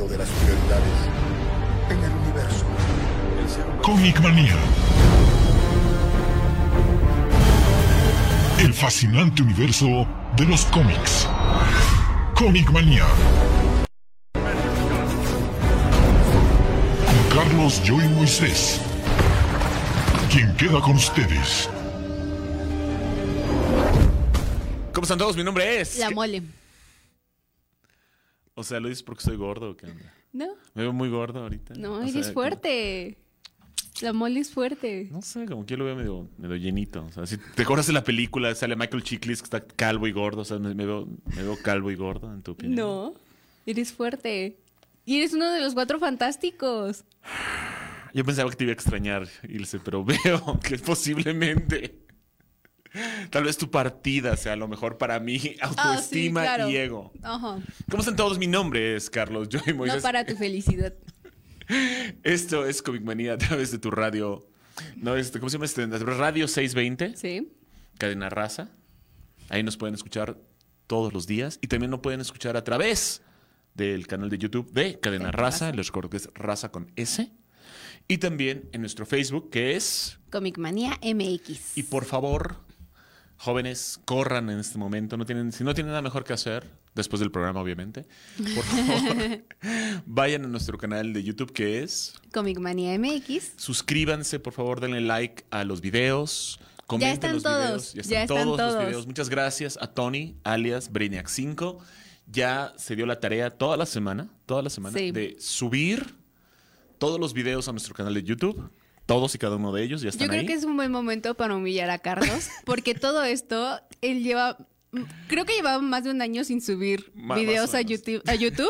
centro de las prioridades en el universo. Comic Manía. El fascinante universo de los cómics. Comic Manía. Con Carlos Joy Moisés. Quien queda con ustedes. ¿Cómo están todos? Mi nombre es... La Mole. O sea, ¿lo dices porque soy gordo o qué onda? No. Me veo muy gordo ahorita. No, O eres sea, fuerte. La Mole es fuerte. No sé, como que yo lo veo medio llenito. O sea, si te acuerdas de la película, sale Michael Chiklis que está calvo y gordo. O sea, me veo calvo y gordo, en tu opinión. No, eres fuerte. Y eres uno de los 4 fantásticos. Yo pensaba que te iba a extrañar, Ilse, pero veo que posiblemente... Tal vez tu partida sea lo mejor para mí, autoestima sí, claro. y ego. Ajá. ¿Cómo están todos? Mi nombre es Carlos Joy Moisés. No para tu felicidad. Esto es Comic Manía a través de tu radio. No, ¿cómo se llama? Radio 620. Sí. Cadena Raza. Ahí nos pueden escuchar todos los días. Y también nos pueden escuchar a través del canal de YouTube de Cadena Raza. Les recuerdo que es Raza con S. Y también en nuestro Facebook, que es... Comic Manía MX. Y por favor, jóvenes, corran en este momento. Si no tienen nada mejor que hacer, después del programa, obviamente, por favor, vayan a nuestro canal de YouTube, que es... Comic Manía MX. Suscríbanse, por favor, denle like a los videos. Comenten los videos. Ya están todos los videos. Muchas gracias a Tony, alias Brainiac5. Ya se dio la tarea toda la semana Sí. de subir todos los videos a nuestro canal de YouTube. Todos y cada uno de ellos ya están Yo creo ahí. que es un buen momento para humillar a Carlos, porque todo esto, él creo que llevaba más de un año sin subir videos a YouTube.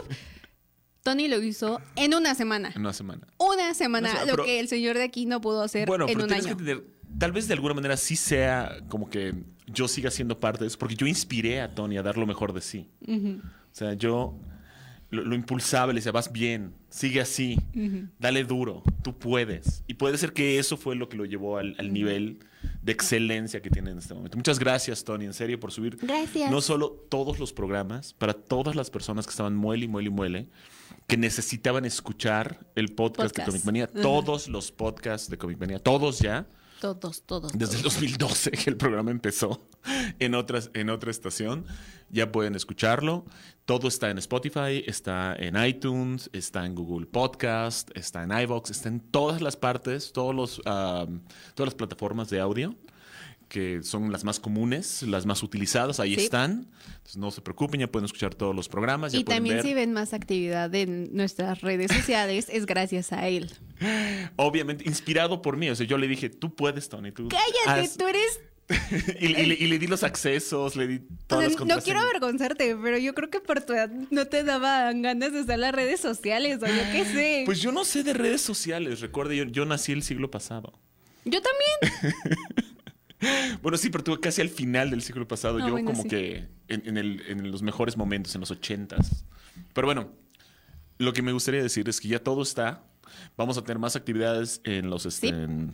Tony lo hizo en una semana. En una semana. Una semana, pero, lo que el señor de aquí no pudo hacer bueno, en pero un tienes año. que entender, tal vez de alguna manera sí sea como que yo siga siendo parte de eso, porque yo inspiré a Tony a dar lo mejor de sí. Uh-huh. O sea, yo lo impulsaba, le decía, vas bien, sigue así, dale duro, tú puedes. Y puede ser que eso fue lo que lo llevó al nivel de excelencia que tiene en este momento. Muchas gracias, Tony, en serio, por subir Gracias. no solo todos los programas, para todas las personas que estaban muele y muele y muele, que necesitaban escuchar el podcast de Comic Manía, todos los podcasts de Comic Manía, todos ya. Todos. Desde el 2012 que el programa empezó en otra estación. Ya pueden escucharlo. Todo está en Spotify, está en iTunes, está en Google Podcast, está en iVoox, está en todas las partes, todas las plataformas de audio que son las más comunes, las más utilizadas, ahí están. Entonces no se preocupen, ya pueden escuchar todos los programas. Ya Y pueden también ver. si ven más actividad en nuestras redes sociales, es gracias a él. Obviamente, inspirado por mí. O sea, yo le dije, tú puedes, Tony. Tú ¡Cállate! haz". Tú eres... y le di los accesos, le di todas las no contraseñas. quiero avergonzarte, pero yo creo que por tu edad no te daban ganas de usar las redes sociales o yo qué sé. Pues yo no sé de redes sociales. Recuerde, yo nací el siglo pasado. Yo también. Bueno, sí, pero tuve casi al final del siglo pasado. Ah, yo bueno, como sí. que en los mejores momentos, en los 80s. Pero bueno, lo que me gustaría decir es que ya todo está. Vamos a tener más actividades en los Sí.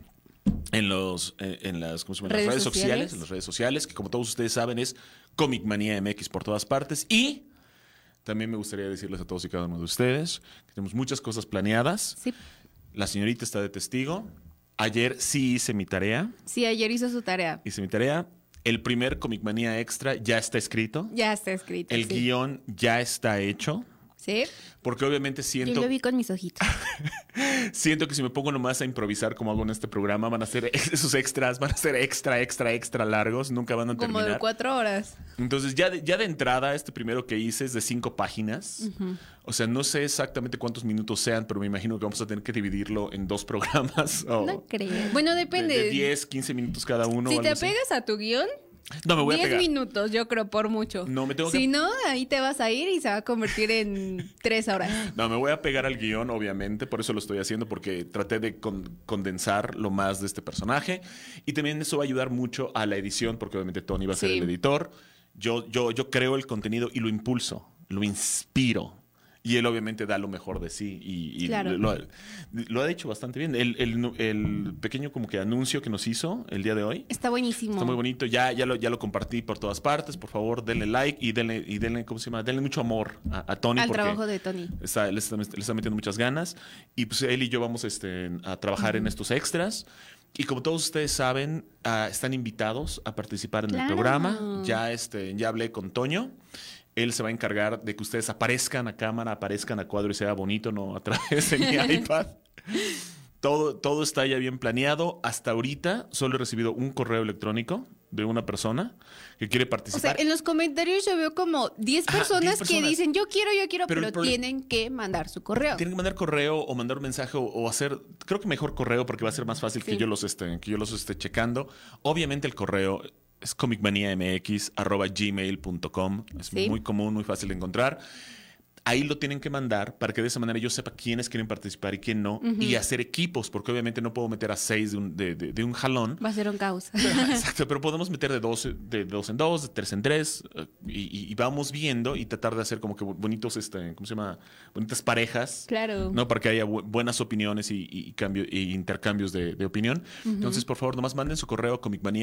en las, ¿cómo se llama? Redes Las redes sociales. sociales, en las redes sociales, que como todos ustedes saben es Comic Manía MX por todas partes. Y también me gustaría decirles a todos y cada uno de ustedes que tenemos muchas cosas planeadas. Sí. La señorita está de testigo. Ayer sí hice mi tarea. Sí, ayer hizo su tarea. El primer Comic Manía Extra ya está escrito. Ya está escrito. El sí. guión ya está hecho. Sí. Porque obviamente Yo lo vi con mis ojitos. siento que si me pongo nomás a improvisar como hago en este programa, van a ser esos extras, van a ser extra largos, nunca van a Como terminar. de 4 horas. Entonces ya de entrada, este primero que hice es de 5 páginas. O sea, no sé exactamente cuántos minutos sean, pero me imagino que vamos a tener que dividirlo en 2 programas. No creo. Bueno, depende. De 10, 15 minutos cada uno. Si o te algo así. apegas a tu guión, No, me voy a 10 pegar. minutos, yo creo, por mucho. No, me tengo Si que... no, ahí te vas a ir y se va a convertir en 3 horas. No, me voy a pegar al guión, obviamente, por eso lo estoy haciendo, porque traté de condensar lo más de este personaje. Y también eso va a ayudar mucho a la edición, porque obviamente Tony va a ser Sí. el editor. Yo creo el contenido y lo impulso, lo inspiro. Y él obviamente da lo mejor de sí y Claro. lo ha hecho bastante bien. El pequeño como que anuncio que nos hizo el día de hoy Está buenísimo. está muy bonito. Ya lo compartí por todas partes. Por favor, denle like y denle ¿cómo se llama? Denle mucho amor a Tony. Al porque trabajo de Tony. le está metiendo muchas ganas. Y pues él y yo vamos a trabajar en estos extras. Y como todos ustedes saben, están invitados a participar en el Claro. programa. Ya hablé con Toño. Él se va a encargar de que ustedes aparezcan a cámara, aparezcan a cuadro y sea bonito, no a través de mi iPad. Todo está ya bien planeado. Hasta ahorita solo he recibido un correo electrónico de una persona que quiere O sea, participar. en los comentarios yo veo como 10 Ajá, personas, 10 que personas. dicen yo quiero, Pero pero, el problema- tienen que mandar su correo. Tienen que mandar correo o mandar un mensaje o hacer, creo que mejor correo porque va a ser más fácil que Sí. yo los esté checando. Obviamente el correo es comicmaniamx@gmail.com. Es Sí. muy común, muy fácil de encontrar. Ahí lo tienen que mandar para que de esa manera yo sepa quiénes quieren participar y quién no. Y hacer equipos, porque obviamente no puedo meter a 6 de un jalón. Va a ser un caos. Exacto, pero podemos meter de dos en dos, de 3 en 3, y vamos viendo y tratar de hacer como que bonitos, ¿cómo se llama? Bonitas parejas. Claro. ¿No? Para que haya buenas opiniones y intercambios de opinión. Entonces, por favor, nomás manden su correo a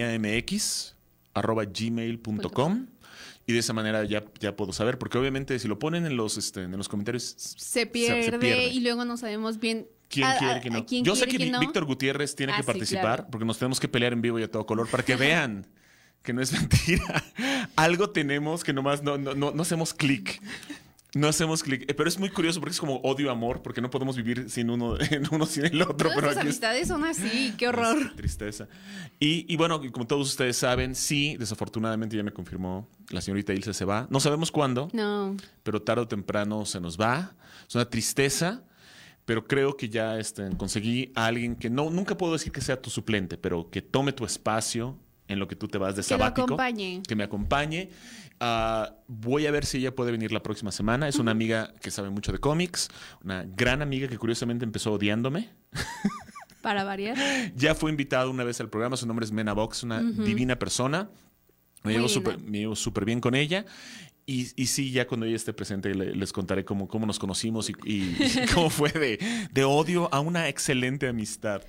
comicmaniamx@gmail.com y de esa manera ya puedo saber, porque obviamente si lo ponen en los comentarios Se pierde y luego no sabemos bien ¿Quién quiere que no? quién Yo sé quiere que no. Víctor Gutiérrez tiene que Sí, participar claro. porque nos tenemos que pelear en vivo y a todo color para que vean que no es mentira. Algo tenemos que nomás no hacemos clic. No hacemos clic. Pero es muy curioso porque es como odio-amor, porque no podemos vivir sin uno sin el otro. Todas Pero las aquí amistades son así, qué horror. Qué tristeza. Y bueno, como todos ustedes saben, sí, desafortunadamente ya me confirmó, la señorita Ilse se va. No sabemos cuándo, No. pero tarde o temprano se nos va. Es una tristeza, pero creo que ya conseguí a alguien que nunca puedo decir que sea tu suplente, pero que tome tu espacio en lo que tú te vas de Que lo sabático. acompañe. Que me acompañe. Voy a ver si ella puede venir la próxima semana. Es una amiga que sabe mucho de cómics, una gran amiga que curiosamente empezó odiándome. Para variar. Ya fue invitada una vez al programa, su nombre es Mena Vox, una divina persona. Me Muy llevo súper bien con ella. Y sí, ya cuando ella esté presente les contaré cómo nos conocimos y cómo fue de odio a una excelente amistad.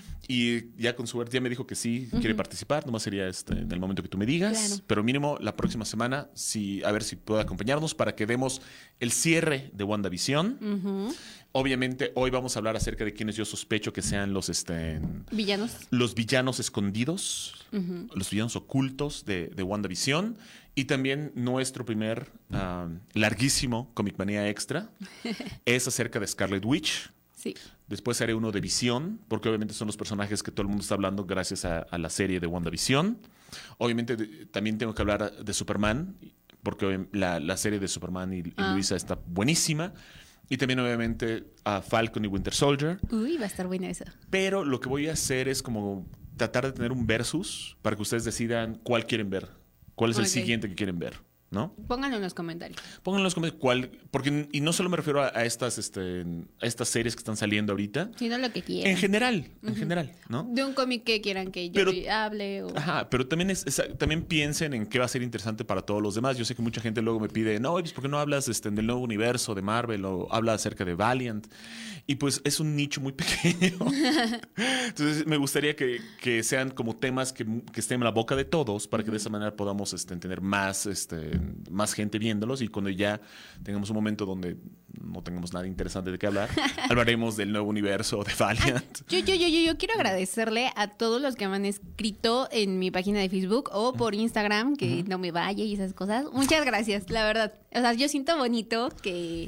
Y ya con suerte ya me dijo que sí quiere participar, nomás sería en el momento que tú me digas. Claro. Pero mínimo la próxima semana, a ver si puede acompañarnos para que demos el cierre de WandaVision. Obviamente hoy vamos a hablar acerca de quienes yo sospecho que sean los Villanos. villanos escondidos, los villanos ocultos de WandaVision, y también nuestro primer larguísimo Comic Manía Extra es acerca de Scarlet Witch. Sí. Después haré uno de Visión, porque obviamente son los personajes que todo el mundo está hablando gracias a la serie de WandaVision. Obviamente también tengo que hablar de Superman, porque la serie de Superman y Luisa está buenísima. Y también obviamente a Falcon y Winter Soldier. Uy, va a estar buena esa. Pero lo que voy a hacer es como tratar de tener un versus para que ustedes decidan cuál quieren ver. ¿Cuál es el Ok. siguiente que quieren ver? ¿No? Pónganlo en los comentarios. Pónganlo en los comentarios cuál. Porque, y no solo me refiero a estas series que están saliendo ahorita. Sino lo que En quieran. general, ¿no? De un cómic que quieran que yo Pero- hable. O... Ajá, pero también también piensen en qué va a ser interesante para todos los demás. Yo sé que mucha gente luego me pide, no, pues ¿por qué no hablas del nuevo universo de Marvel o habla acerca de Valiant? Y pues es un nicho muy pequeño. Entonces me gustaría que sean como temas que estén en la boca de todos para que de esa manera podamos tener más gente viéndolos, y cuando ya tengamos un momento donde no tengamos nada interesante de qué hablar, hablaremos del nuevo universo de Valiant. Yo quiero agradecerle a todos los que me han escrito en mi página de Facebook o por Instagram, que no me vaya y esas cosas. Muchas gracias, la verdad. O sea, yo siento bonito que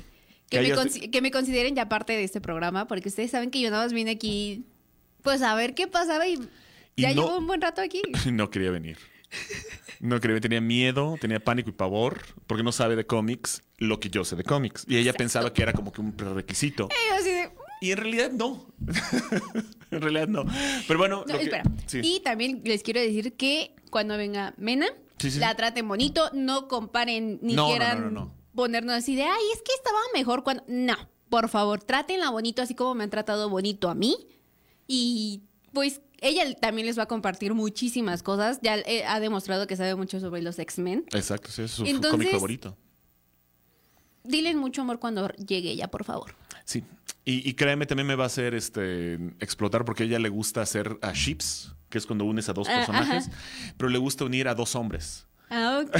me consideren ya parte de este programa, porque ustedes saben que yo nada más vine aquí pues a ver qué pasaba y ya no- llevo un buen rato aquí. No quería venir. No quería, tenía miedo, tenía pánico y pavor, porque no sabe de cómics lo que yo sé de cómics. Y ella pensaba que era como que un prerequisito. Y yo así de... Y en realidad no. En realidad no. Pero bueno. No, lo que- espera. sí. Y también les quiero decir que cuando venga Mena, Sí, sí. la traten bonito, no comparen ni No, quieran no. ponernos así de, ay, es que estaba mejor cuando... No, por favor, trátenla bonito así como me han tratado bonito a mí. Y pues ella también les va a compartir muchísimas cosas. Ya ha demostrado que sabe mucho sobre los X-Men. Exacto, sí, es su Entonces- cómic favorito. Dile mucho amor cuando llegue ella, por favor. Sí. Y créeme, también me va a hacer explotar porque a ella le gusta hacer a ships, que es cuando unes a dos personajes, pero le gusta unir a dos hombres. Ah, ok.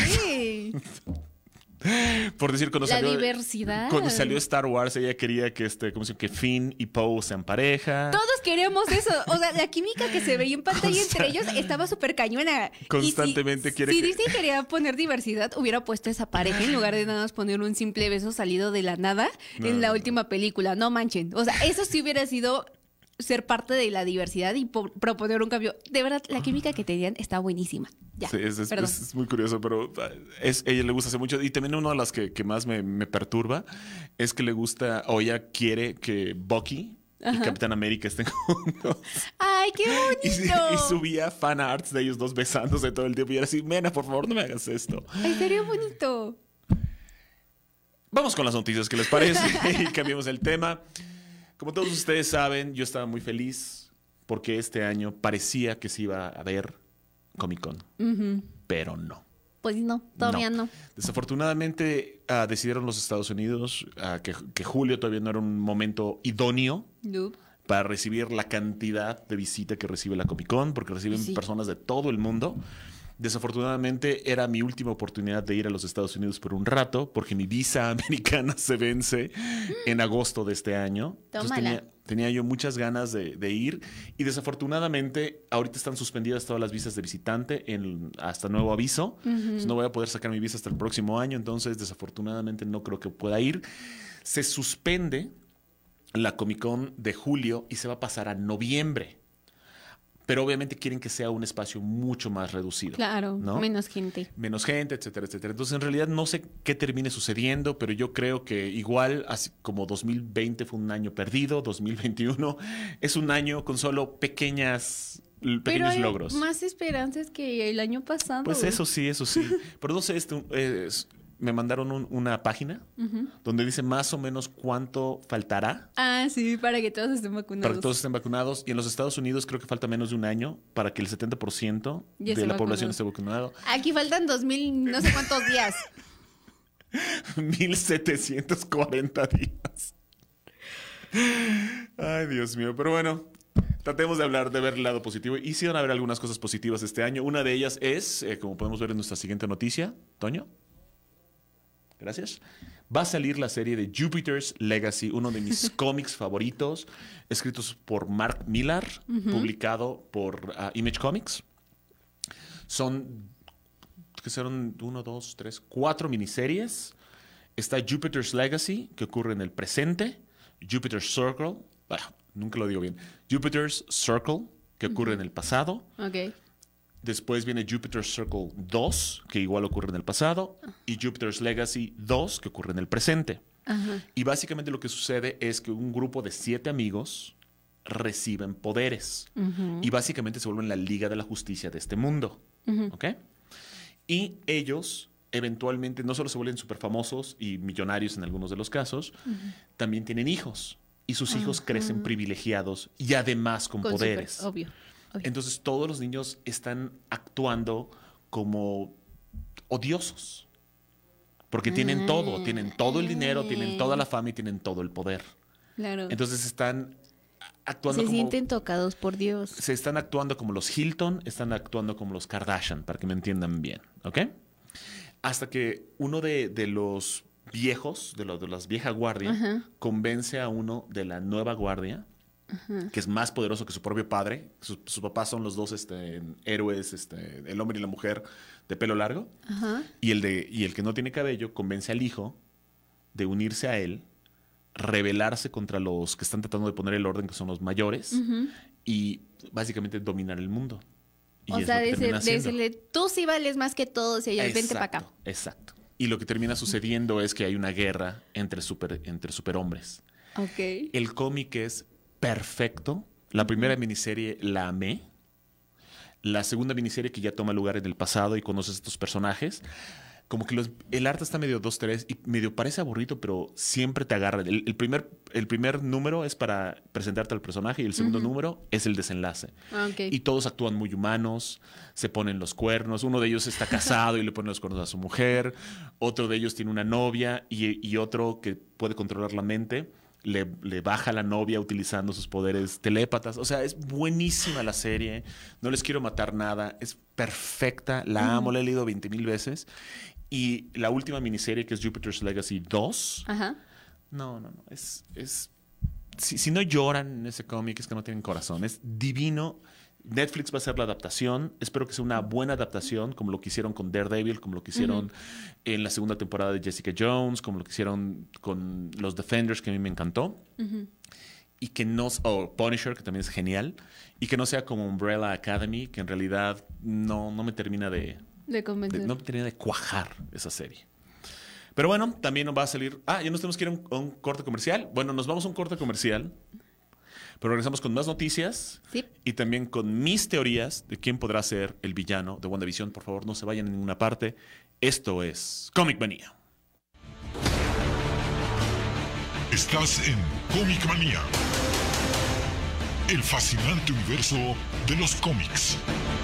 Por decir, La diversidad. Cuando salió Star Wars, ella quería que, ¿cómo se llama? Que Finn y Poe sean pareja. Todos queríamos eso. O sea, la química que se veía en pantalla entre ellos estaba súper cañona. Constantemente quiere si que... Disney quería poner diversidad, hubiera puesto esa pareja en lugar de nada más poner un simple beso salido de la nada en la última película. No manchen. O sea, eso sí hubiera sido ser parte de la diversidad y proponer un cambio. De verdad, la química que tenían está buenísima. Ya, sí, es muy curioso, pero ella le gusta hacer mucho. Y también una de las que más me perturba es que le gusta, o ella quiere que Bucky y Capitán América estén juntos. ¡Ay, qué bonito! Y subía fan arts de ellos dos besándose todo el tiempo. Y era así, Mena, por favor, no me hagas esto. ¡Ay, sería bonito! Vamos con las noticias, ¿qué les parece? Y cambiamos el tema. Como todos ustedes saben, yo estaba muy feliz porque este año parecía que se iba a ver Comic Con, pero no. Pues no, todavía no. Desafortunadamente decidieron los Estados Unidos que julio todavía no era un momento idóneo para recibir la cantidad de visita que recibe la Comic Con, porque reciben personas de todo el mundo. Desafortunadamente era mi última oportunidad de ir a los Estados Unidos por un rato, porque mi visa americana se vence en agosto de este año. Entonces tenía yo muchas ganas de ir y desafortunadamente ahorita están suspendidas todas las visas de visitante hasta nuevo aviso. Entonces no voy a poder sacar mi visa hasta el próximo año, entonces desafortunadamente no creo que pueda ir. Se suspende la Comic Con de julio y se va a pasar a noviembre. Pero obviamente quieren que sea un espacio mucho más reducido. Claro, ¿no? Menos gente, etcétera, etcétera. Entonces, en realidad no sé qué termine sucediendo, pero yo creo que igual, así como 2020 fue un año perdido, 2021 es un año con solo pequeños pero hay logros. Más esperanzas que el año pasado. Pues eso sí. Pero no sé, me mandaron una página donde dice más o menos cuánto faltará. Ah, sí, para que todos estén vacunados. Para que todos estén vacunados. Y en los Estados Unidos creo que falta menos de un año para que el 70% de la población esté vacunado. Aquí faltan 2000, no sé cuántos días. 1740 días. Ay, Dios mío. Pero bueno, tratemos de ver el lado positivo. Y sí van a haber algunas cosas positivas este año. Una de ellas es, como podemos ver en nuestra siguiente noticia, Toño. Gracias. Va a salir la serie de Jupiter's Legacy, uno de mis cómics favoritos, escritos por Mark Millar, publicado por Image Comics. Son 4 miniseries. Está Jupiter's Legacy, que ocurre en el presente. Jupiter's Circle, nunca lo digo bien. Jupiter's Circle, que ocurre en el pasado. Ok. Después viene Jupiter's Circle 2, que igual ocurre en el pasado, y Jupiter's Legacy 2, que ocurre en el presente. Y básicamente lo que sucede es que un grupo de 7 amigos reciben poderes y básicamente se vuelven la Liga de la Justicia de este mundo. ¿Ok? Y ellos eventualmente no solo se vuelven súper famosos y millonarios en algunos de los casos, también tienen hijos. Y sus hijos crecen privilegiados y además con poderes. Obvio. Entonces todos los niños están actuando como odiosos. Porque tienen todo el dinero, tienen toda la fama y tienen todo el poder. Claro. Entonces están actuando Se sienten tocados por Dios. Se están actuando como los Hilton, están actuando como los Kardashian, para que me entiendan bien, ¿ok? Hasta que uno de los viejos, de las vieja guardia, convence a uno de la nueva guardia, que es más poderoso que su propio padre. Sus papás son los dos héroes, el hombre y la mujer de pelo largo. Y el que no tiene cabello convence al hijo de unirse a él, rebelarse contra los que están tratando de poner el orden, que son los mayores, y básicamente dominar el mundo. Y o sea, decirle, tú sí vales más que todos y ellos, vente para acá. Exacto. Y lo que termina sucediendo es que hay una guerra entre superhombres. Ok. El cómic es perfecto. La primera miniserie la amé. La segunda miniserie, que ya toma lugar en el pasado y conoces a estos personajes, como que el arte está medio 2-3 y medio parece aburrido, pero siempre te agarra. El primer número es para presentarte al personaje y el segundo número es el desenlace. Ok. Y todos actúan muy humanos, se ponen los cuernos. Uno de ellos está casado y le pone los cuernos a su mujer. Otro de ellos tiene una novia y otro que puede controlar la mente. Le baja a la novia utilizando sus poderes telépatas. O sea, es buenísima la serie. No les quiero matar nada. Es perfecta. La amo. La he leído 20,000 veces. Y la última miniserie, que es Jupiter's Legacy 2. Ajá. No. Si no lloran en ese cómic, es que no tienen corazón. Es divino. Netflix va a hacer la adaptación. Espero que sea una buena adaptación, como lo que hicieron con Daredevil, como lo que hicieron en la segunda temporada de Jessica Jones, como lo que hicieron con los Defenders, que a mí me encantó. Y que no... O Punisher, que también es genial. Y que no sea como Umbrella Academy, que en realidad no me termina De convencer. no me termina de cuajar esa serie. Pero bueno, también nos va a salir... ya nos tenemos que ir a un corte comercial. Bueno, nos vamos a un corte comercial. Pero regresamos con más noticias Sí. y también con mis teorías de quién podrá ser el villano de WandaVision. Por favor, no se vayan a ninguna parte. Esto es Comic Manía. Estás en Comic Manía, el fascinante universo de los cómics.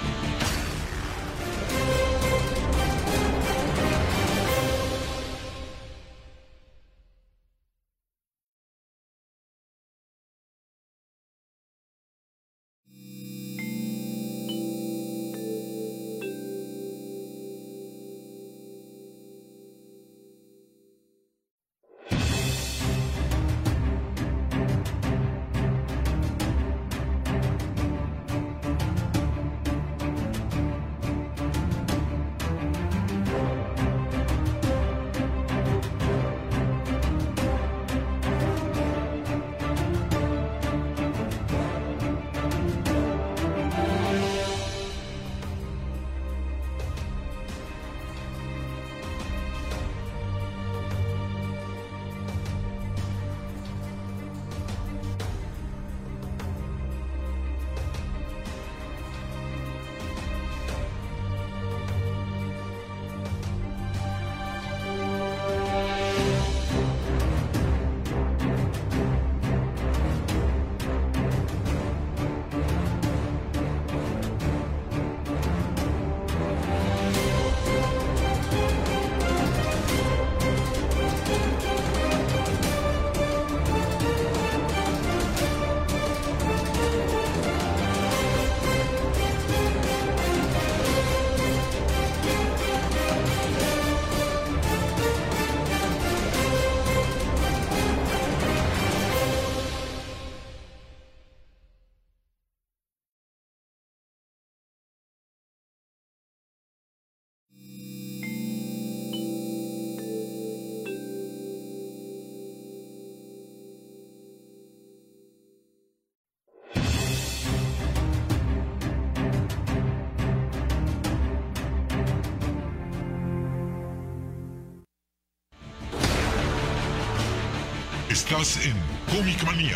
Estás en Comic Manía,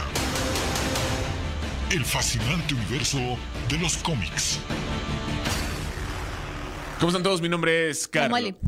el fascinante universo de los cómics. ¿Cómo están todos? Mi nombre es Carlos. Mole.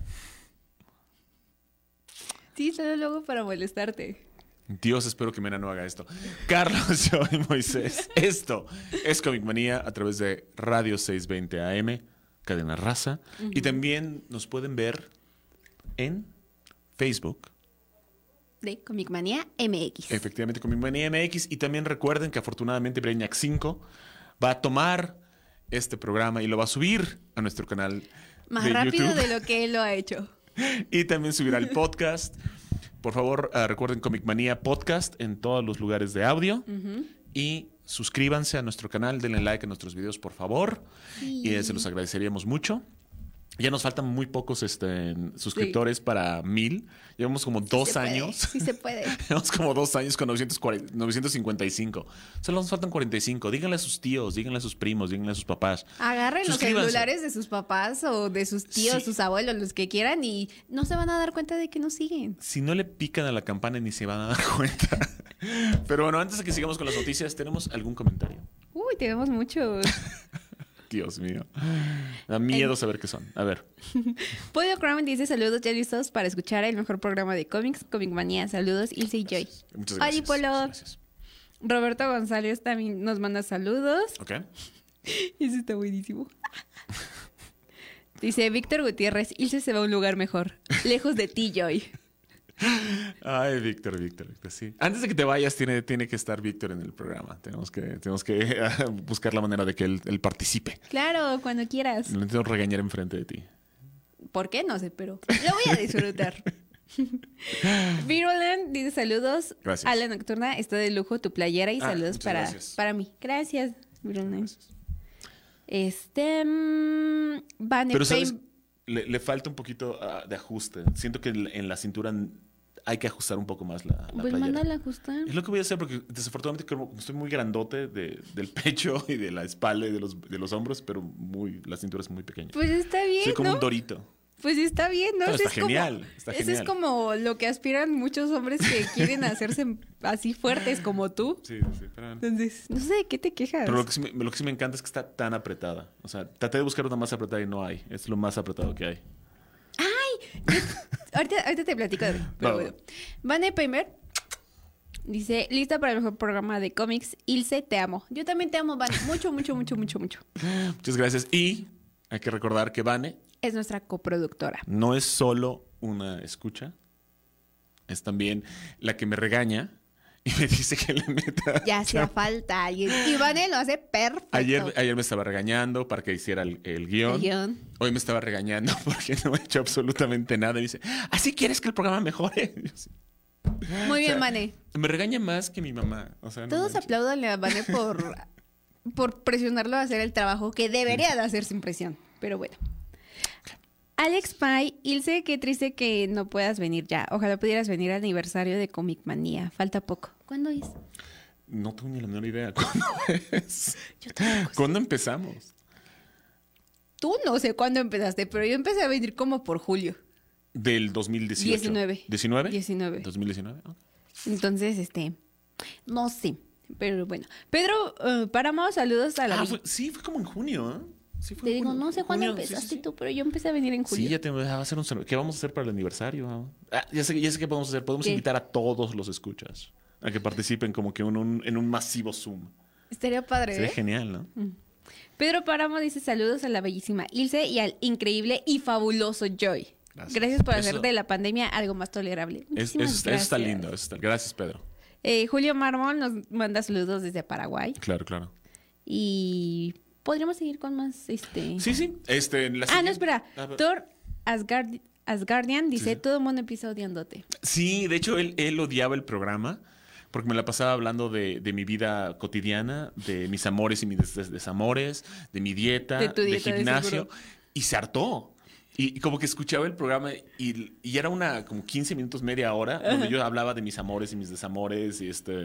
Sí, solo luego para molestarte. Dios, espero que Mena no haga esto. Carlos, yo y Moisés. Esto es Comic Manía a través de Radio 620 AM, Cadena Raza. Y también nos pueden ver en Facebook. De Comic Manía MX. Efectivamente, Comic Manía MX. Y también recuerden que afortunadamente Brainiac 5 va a tomar este programa y lo va a subir a nuestro canal Más de rápido YouTube. de lo que él lo ha hecho. Y también subirá el podcast. Por favor, recuerden Comic Manía Podcast en todos los lugares de audio. Y suscríbanse a nuestro canal, denle like a nuestros videos, por favor. Sí. Y se los agradeceríamos mucho. Ya nos faltan muy pocos suscriptores para 1000. Llevamos como 2 años. Sí se puede. Llevamos como 2 años con 955. Solo nos faltan 45. Díganle a sus tíos, díganle a sus primos, díganle a sus papás. Agarren los Suscríbanse. celulares de sus papás o de sus tíos, Sí. sus abuelos, los que quieran, y no se van a dar cuenta de que nos siguen. Si no le pican a la campana ni se van a dar cuenta. Pero bueno, antes de que sigamos con las noticias, ¿tenemos algún comentario? Uy, tenemos muchos. Dios mío. Da miedo saber qué son. A ver. Pollo Crown dice saludos ya listos para escuchar el mejor programa de cómics, Comic Manía. Saludos, Ilse y Joy. Muchas gracias. Ay, Polo. Muchas gracias. Roberto González también nos manda saludos. Ok. Eso está buenísimo. Dice Víctor Gutiérrez, Ilse se va a un lugar mejor, lejos de ti, Joy. Ay, Víctor, sí. Antes de que te vayas, tiene que estar Víctor en el programa. Tenemos que buscar la manera de que él participe. Claro, cuando quieras. Lo intento regañar enfrente de ti. ¿Por qué? No sé, pero lo voy a disfrutar. Virulent dice saludos. Gracias. A la nocturna está de lujo tu playera y saludos muchas gracias. para mí. Gracias, Virulent. Gracias. Vane Pero, ¿sabes? Payne- Le falta un poquito de ajuste. Siento que en la cintura hay que ajustar un poco más la Pues playera. mándala a ajustar. Es lo que voy a hacer porque desafortunadamente como estoy muy grandote del pecho y de la espalda y de los hombros, pero la cintura es muy pequeña. Pues está bien, Soy como ¿no? un dorito. Pues está bien, ¿no? Pero Eso está es genial, está eso genial. es como lo que aspiran muchos hombres que quieren hacerse así fuertes como tú. Sí, pero... Entonces, no sé de qué te quejas. Pero lo que sí me encanta es que está tan apretada. O sea, traté de buscar una más apretada y no hay. Es lo más apretado que hay. Ahorita te platico de pero Va, bueno. Vane Paymer dice, lista para el mejor programa de cómics. Ilse, te amo. Yo también te amo, Vane. Mucho, mucho, mucho, mucho, mucho. Muchas gracias. Y hay que recordar que Vane Es nuestra coproductora. no es solo una escucha, es también la que me regaña y me dice que le meta... Ya hacía falta alguien. Y Vane lo hace perfecto. Ayer me estaba regañando para que hiciera el guión. El guión. Hoy me estaba regañando porque no he hecho absolutamente nada. Y me dice, ¿así quieres que el programa mejore? Y yo, sí. Muy bien, O sea, Vane. Me regaña más que mi mamá. O sea, no Todos manches. aplaudan a Vane por presionarlo a hacer el trabajo que debería de hacer sin presión. Pero bueno. Alex Pai, Ilse, qué triste que no puedas venir ya. Ojalá pudieras venir al aniversario de Comic Manía. Falta poco. ¿Cuándo es? No tengo ni la menor idea. ¿Cuándo es? Yo tampoco sé. ¿Cuándo empezamos? Tú no sé cuándo empezaste, pero yo empecé a venir como por julio. Del 2018. 19. ¿19? 19. 2019. Ok. Entonces, no sé. Pero bueno. Pedro Páramo, saludos a la villa. Fue como en junio, ¿eh? Sí, fue Te en digo, junio. no sé cuándo Junio, empezaste sí. tú, pero yo empecé a venir en julio. Sí, ya te va a hacer ¿qué vamos a hacer para el aniversario? Ya sé qué podemos hacer. Podemos ¿Qué? invitar a todos los escuchas a que participen como que en un masivo Zoom. Estaría padre, Sería ¿eh? genial, ¿no? Pedro Páramo dice saludos a la bellísima Ilse y al increíble y fabuloso Joy. Gracias por hacer Eso- de la pandemia algo más tolerable. Eso Muchísimas está gracias. lindo. Gracias, Pedro. Julio Mármol nos manda saludos desde Paraguay. Claro, claro. Y podríamos seguir con más Sí. No, espera. Thor Asgardian dice, Sí. todo el mundo empieza odiándote. Sí, de hecho, él odiaba el programa porque me la pasaba hablando de mi vida cotidiana, de mis amores y mis desamores, de mi dieta, De tu dieta, de gimnasio, seguro. y se hartó. Y como que escuchaba el programa y era como 15 minutos, media hora, donde yo hablaba de mis amores y mis desamores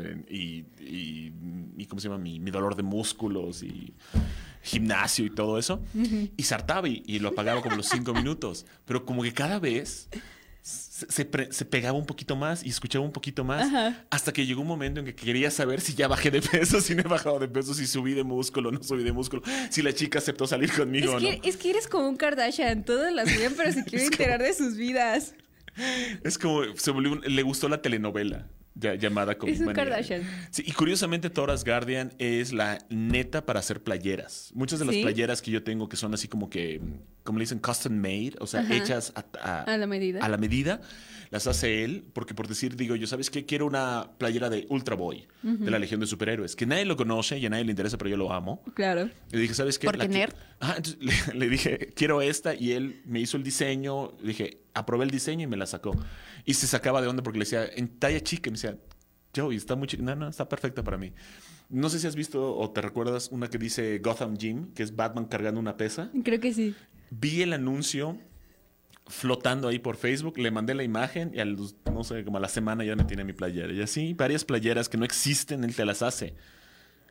y ¿cómo se llama? Mi dolor de músculos y gimnasio y todo eso. Y se hartaba y lo apagaba como los 5 minutos. Pero como que cada vez se pegaba un poquito más y escuchaba un poquito más hasta que llegó un momento en que quería saber si ya bajé de peso, si no he bajado de peso, si subí de músculo o no subí de músculo, si la chica aceptó salir conmigo o no. Es que eres como un Kardashian, todos la siguen, pero se quiere enterar de sus vidas. Es como le gustó la telenovela llamada Comic Es un Manía. Kardashian. Sí, y curiosamente Thor Asgardian es la neta para hacer playeras. Muchas de las ¿Sí? playeras que yo tengo que son así como le dicen custom made, o sea, hechas A la medida. a la medida, las hace él, porque por decir, digo, yo, ¿sabes qué? Quiero una playera de Ultra Boy, de la Legión de Superhéroes, que nadie lo conoce y a nadie le interesa, pero yo lo amo. Claro. Le dije, ¿sabes qué? Porque nerd. Entonces le dije, quiero esta, y él me hizo el diseño. Le dije, aprobé el diseño y me la sacó. Y se sacaba de onda porque le decía, en talla chica, y me decía, Joey, está muy chica. No, está perfecta para mí. No sé si has visto o te recuerdas una que dice Gotham Gym, que es Batman cargando una pesa. Creo que sí. Vi el anuncio flotando ahí por Facebook, le mandé la imagen y no sé, como a la semana ya me tiene mi playera. Y así, varias playeras que no existen, él te las hace.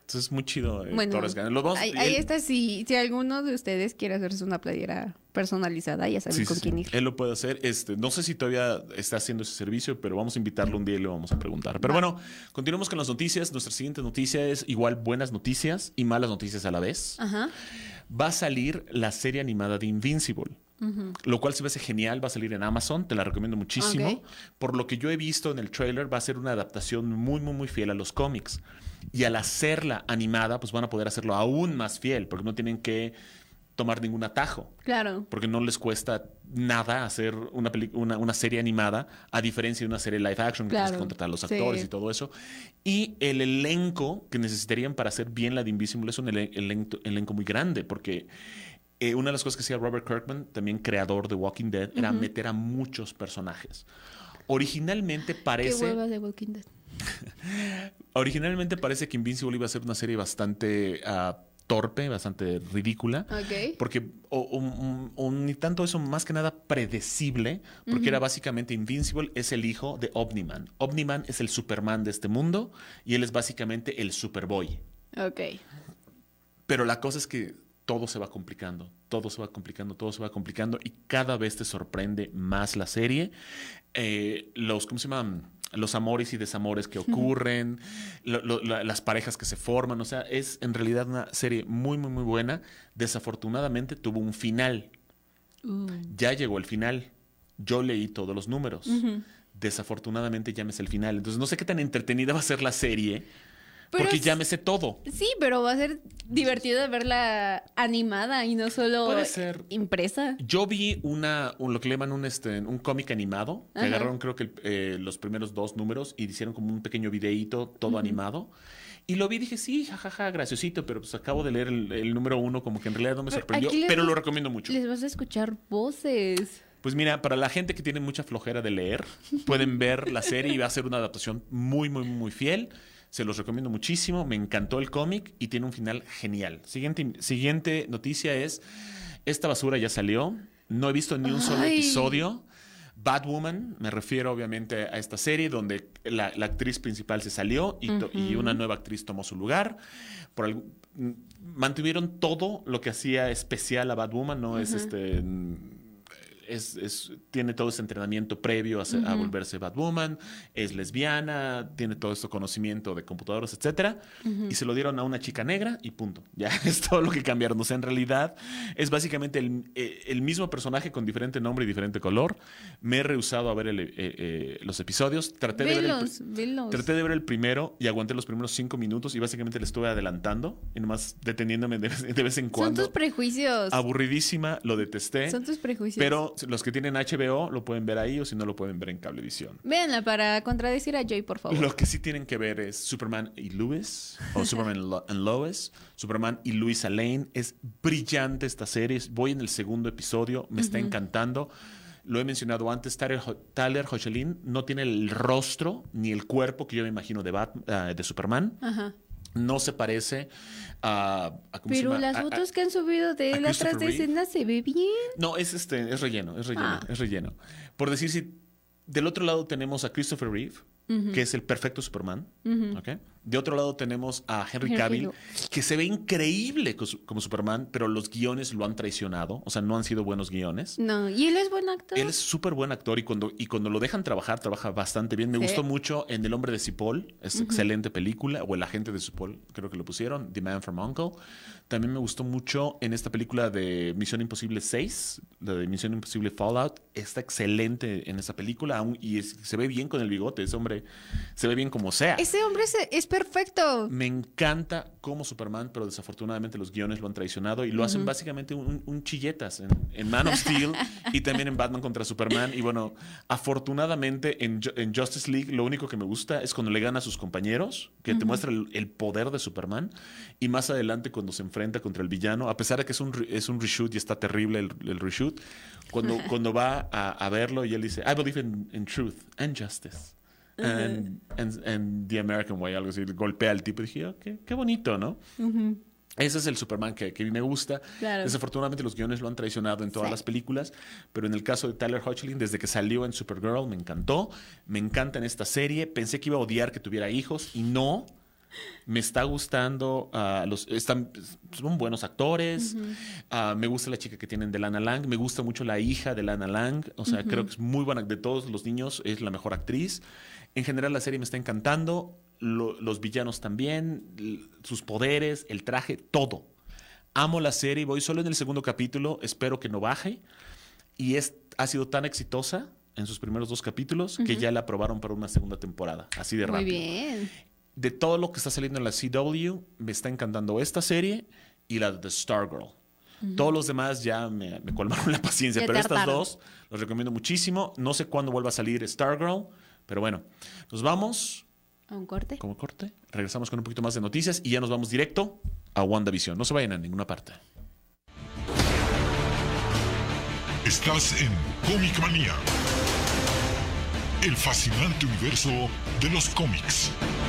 Entonces es muy chido. Bueno, Torres Gana. Los dos, ahí está. Si alguno de ustedes quiere hacerse una playera personalizada, ya saben con quién ir. Él lo puede hacer. No sé si todavía está haciendo ese servicio, pero vamos a invitarlo un día y le vamos a preguntar. Pero bueno, continuemos con las noticias. Nuestra siguiente noticia es igual buenas noticias y malas noticias a la vez. Ajá. Va a salir la serie animada de Invincible. Lo cual se me hace genial, va a salir en Amazon, te la recomiendo muchísimo. Ok. Por lo que yo he visto en el trailer, va a ser una adaptación muy, muy, muy fiel a los cómics. Y al hacerla animada, pues van a poder hacerlo aún más fiel, porque no tienen que tomar ningún atajo. Claro. Porque no les cuesta nada hacer una serie animada, a diferencia de una serie live action, que tienes que contratar a los actores y todo eso. Y el elenco que necesitarían para hacer bien la de Invincible es un elenco muy grande, porque una de las cosas que hacía Robert Kirkman, también creador de Walking Dead, era meter a muchos personajes. Originalmente parece... Qué hueva de Walking Dead. Originalmente parece que Invincible iba a ser una serie bastante torpe, bastante ridícula. Ok. Porque, ni tanto eso, más que nada predecible, porque era básicamente Invincible es el hijo de Omni-Man. Omni-Man es el Superman de este mundo y él es básicamente el Superboy. Ok. Pero la cosa es que todo se va complicando, todo se va complicando, todo se va complicando y cada vez te sorprende más la serie. ¿Cómo se llaman? Los amores y desamores que ocurren, las parejas que se forman. O sea, es en realidad una serie muy, muy, muy buena. Desafortunadamente tuvo un final. Ya llegó el final. Yo leí todos los números. Desafortunadamente ya me sé el final. Entonces no sé qué tan entretenida va a ser la serie. Pero porque ya me sé todo. Sí, pero va a ser divertido de verla animada y no solo Puede ser. impresa. Yo vi lo que le llaman un cómic animado, que agarraron creo que los primeros 2 números y hicieron como un pequeño videíto todo animado. Y lo vi y dije, sí, jajaja, graciosito, pero pues acabo de leer el número 1, como que en realidad no me sorprendió, pero lo recomiendo mucho. Les vas a escuchar voces. Pues mira, para la gente que tiene mucha flojera de leer, pueden ver la serie y va a ser una adaptación muy, muy, muy fiel. Se los recomiendo muchísimo. Me encantó el cómic y tiene un final genial. Siguiente noticia es, esta basura ya salió. No he visto ni un solo episodio. Batwoman, me refiero obviamente a esta serie donde la actriz principal se salió y una nueva actriz tomó su lugar. Mantuvieron todo lo que hacía especial a Batwoman, no tiene todo ese entrenamiento previo a volverse Batwoman, es lesbiana, tiene todo este conocimiento de computadoras, etcétera, y se lo dieron a una chica negra y punto. Ya es todo lo que cambiaron. O sea, en realidad es básicamente el mismo personaje con diferente nombre y diferente color. Me he rehusado a ver los episodios. Traté de ver el primero y aguanté los primeros 5 minutos y básicamente le estuve adelantando y nomás deteniéndome de vez en cuando. Son tus prejuicios. Aburridísima, lo detesté. Son tus prejuicios. Pero los que tienen HBO lo pueden ver ahí o si no lo pueden ver en Cablevisión. Véanla para contradecir a Joy, por favor. Lo que sí tienen que ver es Superman y Lois o Superman and Lois, Superman y Luisa Lane. Es brillante esta serie. Voy en el 2º episodio. Me está encantando. Lo he mencionado antes. Tyler Hoechlin no tiene el rostro ni el cuerpo que yo me imagino de Superman. Ajá. No se parece a ¿cómo pero se llama? las fotos que han subido de él atrás de escena se ve bien. No, es relleno. Es relleno. Por decir, si del otro lado tenemos a Christopher Reeve, que es el perfecto Superman. ¿Okay? De otro lado tenemos a Henry Cavill, que se ve increíble como Superman, pero los guiones lo han traicionado. O sea, no han sido buenos guiones. No, y él es buen actor. Él es súper buen actor y cuando lo dejan trabaja bastante bien. Me gustó mucho en El hombre de Cipoll. Es excelente película. O El agente de Cipoll, creo que lo pusieron. The Man from U.N.C.L.E. También me gustó mucho en esta película de Misión Imposible 6, la de Misión Imposible Fallout. Está excelente en esa película y se ve bien con el bigote. Ese hombre se ve bien como sea. Ese hombre es perfecto. Me encanta como Superman, pero desafortunadamente los guiones lo han traicionado y lo hacen básicamente un chilletas en Man of Steel y también en Batman contra Superman. Y bueno, afortunadamente en Justice League lo único que me gusta es cuando le gana a sus compañeros, que te muestra el poder de Superman. Y más adelante cuando se enfrenta contra el villano, a pesar de que es un reshoot y está terrible el reshoot, cuando va a verlo y él dice, I believe in truth and justice. And the American Way, algo así, golpea al tipo y dije, oh, qué bonito, ¿no? Ese es el Superman que me gusta. Claro. Desafortunadamente los guiones lo han traicionado en todas las películas, pero en el caso de Tyler Hoechlin, desde que salió en Supergirl, me encantó. Me encanta en esta serie. Pensé que iba a odiar que tuviera hijos y no. Me está gustando. Son buenos actores. Me gusta la chica que tienen de Lana Lang. Me gusta mucho la hija de Lana Lang. O sea, creo que es muy buena. De todos los niños, es la mejor actriz. En general, la serie me está encantando. Los villanos también. Sus poderes, el traje, todo. Amo la serie. Voy solo en el segundo capítulo. Espero que no baje. Y ha sido tan exitosa en sus primeros 2 capítulos que ya la aprobaron para una segunda temporada. Así de rápido. Muy bien. De todo lo que está saliendo en la CW, me está encantando esta serie y la de The Stargirl. Todos los demás ya me colmaron la paciencia, Ya pero te estas hartaron. 2 los recomiendo muchísimo. No sé cuándo vuelva a salir Stargirl, pero bueno, nos vamos ¿A un corte? como corte. Regresamos con un poquito más de noticias y ya nos vamos directo a WandaVision. No se vayan a ninguna parte. Estás en Comic Manía, el fascinante universo de los cómics.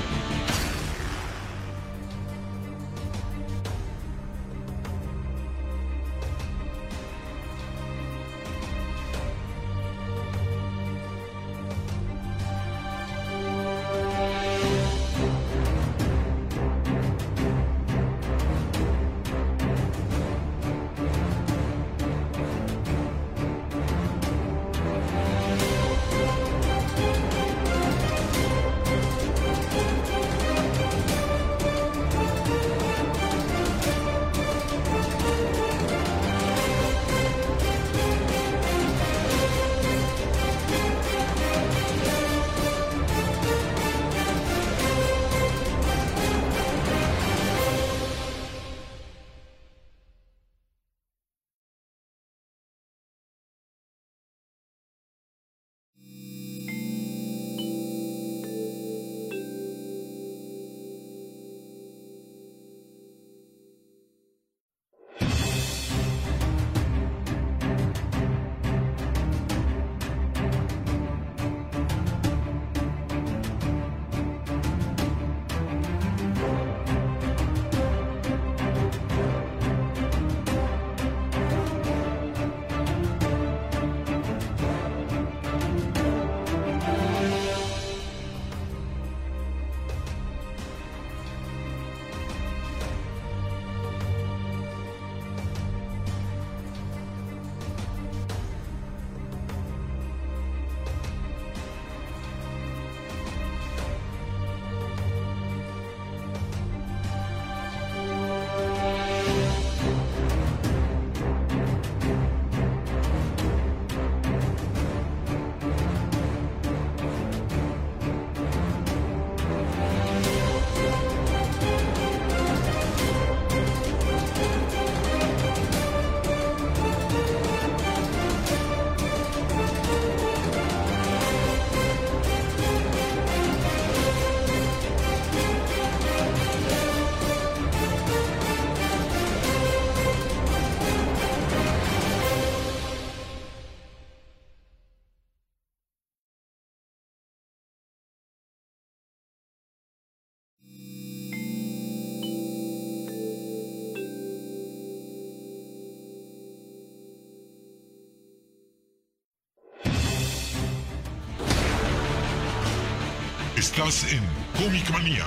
Estás en Comic Manía,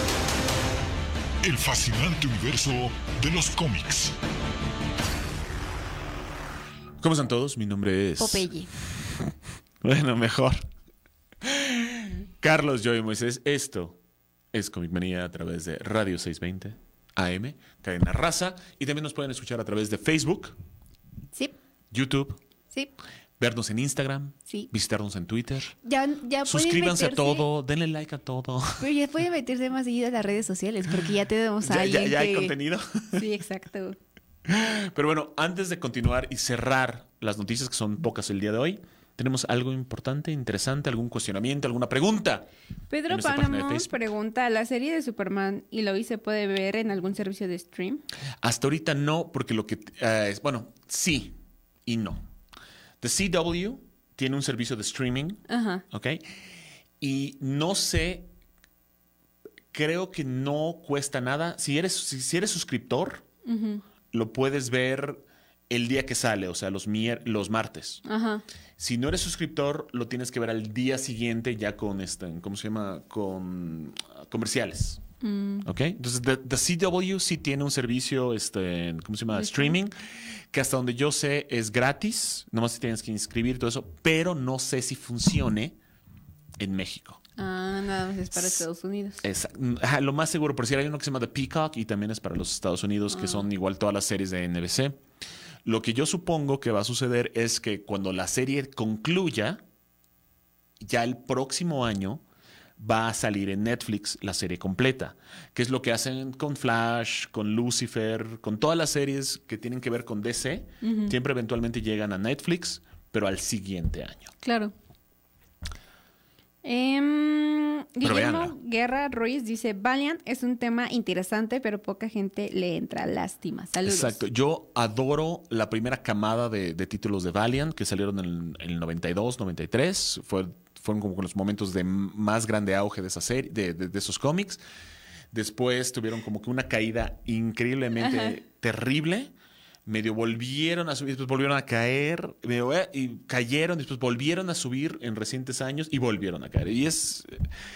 el fascinante universo de los cómics. ¿Cómo están todos? Mi nombre es... Popeye. Bueno, mejor. Carlos, Joey Moisés. Esto es Comic Manía a través de Radio 620 AM, Cadena Raza. Y también nos pueden escuchar a través de Facebook, Sí, YouTube, sí, vernos en Instagram, sí. visitarnos en Twitter. Ya pueden Suscríbanse a meterse- todo, denle like a todo. Pero ya pueden meterse más seguido a las redes sociales porque ya tenemos a alguien Ya hay que- contenido. Sí, exacto. Pero bueno, antes de continuar y cerrar las noticias, que son pocas el día de hoy, tenemos algo importante, interesante, algún cuestionamiento, alguna pregunta. Pedro en nuestra página de Páramo Facebook. pregunta, ¿la serie de Superman y Lois se puede ver en algún servicio de stream? Hasta ahorita no, porque lo que es, bueno, sí y no. The CW tiene un servicio de streaming, Ajá. ¿ok? Y no sé, creo que no cuesta nada. Si eres suscriptor, lo puedes ver el día que sale, o sea, los martes. Ajá. Si no eres suscriptor, lo tienes que ver al día siguiente ya con ¿cómo se llama? Con comerciales. ¿Ok? Entonces, The CW sí tiene un servicio, ¿cómo se llama? Streaming, que hasta donde yo sé es gratis, nomás te tienes que inscribir y todo eso, pero no sé si funcione en México. Ah, nada más es para Estados Unidos. Ajá, lo más seguro, por si hay uno que se llama The Peacock y también es para los Estados Unidos, que son igual todas las series de NBC. Lo que yo supongo que va a suceder es que cuando la serie concluya, ya el próximo año va a salir en Netflix la serie completa, que es lo que hacen con Flash, con Lucifer, con todas las series que tienen que ver con DC, siempre eventualmente llegan a Netflix, pero al siguiente año. Claro. Pero Guillermo véanla. Guerra Ruiz dice: Valiant es un tema interesante, pero poca gente le entra. Lástima. Saludos. Exacto. Yo adoro la primera camada de títulos de Valiant que salieron en el 92, 93. Fueron como los momentos de más grande auge de esa serie, de esos cómics. Después tuvieron como que una caída increíblemente terrible. Medio volvieron a subir, después volvieron a caer, y cayeron, después volvieron a subir en recientes años y volvieron a caer. Y es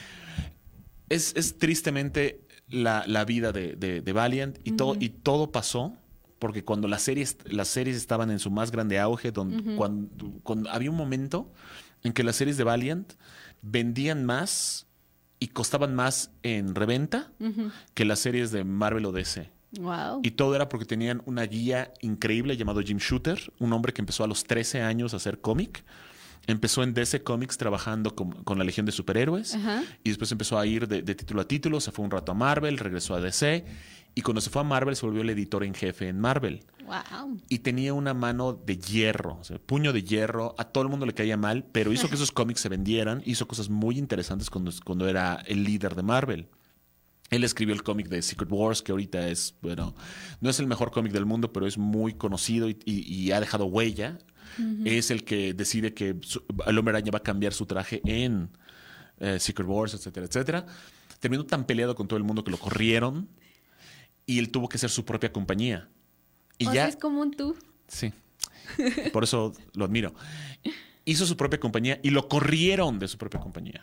tristemente la vida de Valiant y todo pasó porque cuando las series estaban en su más grande auge, cuando había un momento en que las series de Valiant vendían más y costaban más en reventa que las series de Marvel o DC. Wow. Y todo era porque tenían una guía increíble llamado Jim Shooter, un hombre que empezó a los 13 años a hacer cómic. Empezó en DC Comics trabajando con la Legión de Superhéroes. Ajá. Y después empezó a ir de título a título. Se fue un rato a Marvel, regresó a DC. Y cuando se fue a Marvel se volvió el editor en jefe en Marvel. Wow. Y tenía una mano de hierro, o sea, puño de hierro. A todo el mundo le caía mal, pero hizo que esos cómics se vendieran. Hizo cosas muy interesantes cuando era el líder de Marvel. Él escribió el cómic de Secret Wars, que ahorita es, bueno, no es el mejor cómic del mundo, pero es muy conocido y ha dejado huella. Es el que decide que el Hombre Araña va a cambiar su traje en Secret Wars, etcétera, etcétera. Terminó tan peleado con todo el mundo que lo corrieron y él tuvo que hacer su propia compañía. Y O ya, sea, es como un tú. sí, por eso lo admiro. Hizo su propia compañía y lo corrieron de su propia compañía.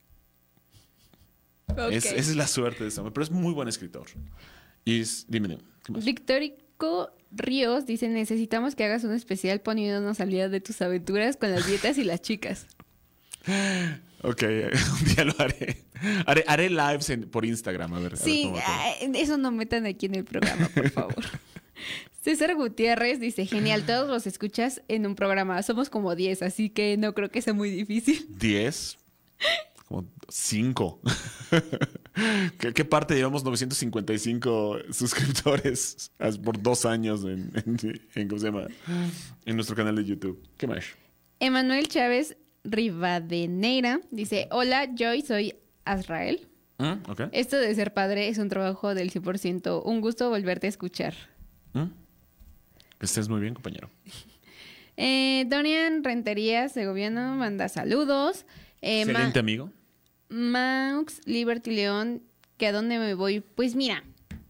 Ok. Esa es la suerte de ese hombre, pero es muy buen escritor. Y dime, ¿qué más? Victórico Ríos dice: necesitamos que hagas un especial poniéndonos al día de tus aventuras con las dietas y las chicas. Ok, un día lo haré. Haré lives por Instagram, a ver. Sí, cómo va todo. eso no metan aquí en el programa, por favor. César Gutiérrez dice: genial, todos los escuchas en un programa. Somos como 10, así que no creo que sea muy difícil. 10, como 5. ¿Qué parte llevamos 955 suscriptores por 2 años en ¿cómo se llama? En nuestro canal de YouTube? ¿Qué más? Emanuel Chávez Rivadeneira dice: hola, Joy, soy Azrael. Ok. Esto de ser padre es un trabajo del 100%. Un gusto volverte a escuchar. Que estés muy bien, compañero. Dorian Rentería Segoviano manda saludos. Excelente amigo. Maux Liberty León, ¿que a dónde me voy? Pues mira,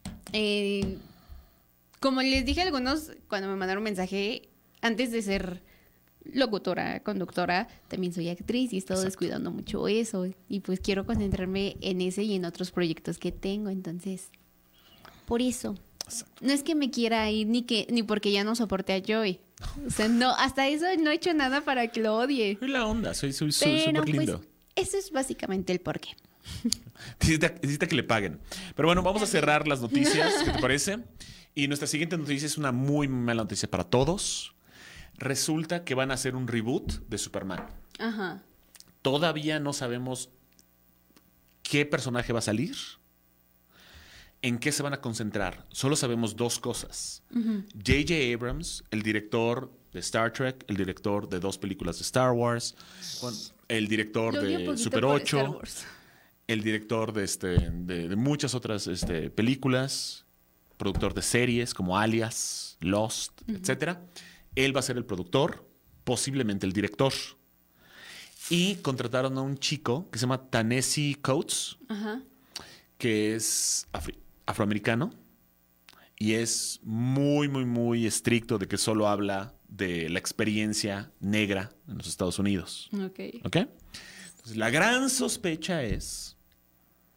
como les dije a algunos cuando me mandaron mensaje, antes de ser locutora, conductora, también soy actriz y he estado descuidando mucho eso. Y pues quiero concentrarme en ese y en otros proyectos que tengo. Entonces, por eso. Exacto. No es que me quiera ir ni porque ya no soporte a Joy. O sea, no, hasta eso no he hecho nada para que lo odie. Soy la onda, soy Pero súper lindo. pues, eso es básicamente el porqué. Necesita que le paguen. Pero bueno, vamos a cerrar las noticias, ¿qué te parece? Y nuestra siguiente noticia es una muy mala noticia para todos. Resulta que van a hacer un reboot de Superman. Ajá. Todavía no sabemos qué personaje va a salir, en qué se van a concentrar. Solo sabemos 2 cosas. J.J. Abrams, el director de Star Trek, el director de 2 películas de Star Wars, el director Lo vi un de poquito Super por Star 8, Wars. el director de muchas otras películas, productor de series como Alias, Lost, etcétera. Él va a ser el productor, posiblemente el director. Y contrataron a un chico que se llama Ta-Nehisi Coates, Ajá. que es afroamericano y es muy, muy, muy estricto de que solo habla de la experiencia negra en los Estados Unidos. Ok. ¿Ok? Entonces, la gran sospecha es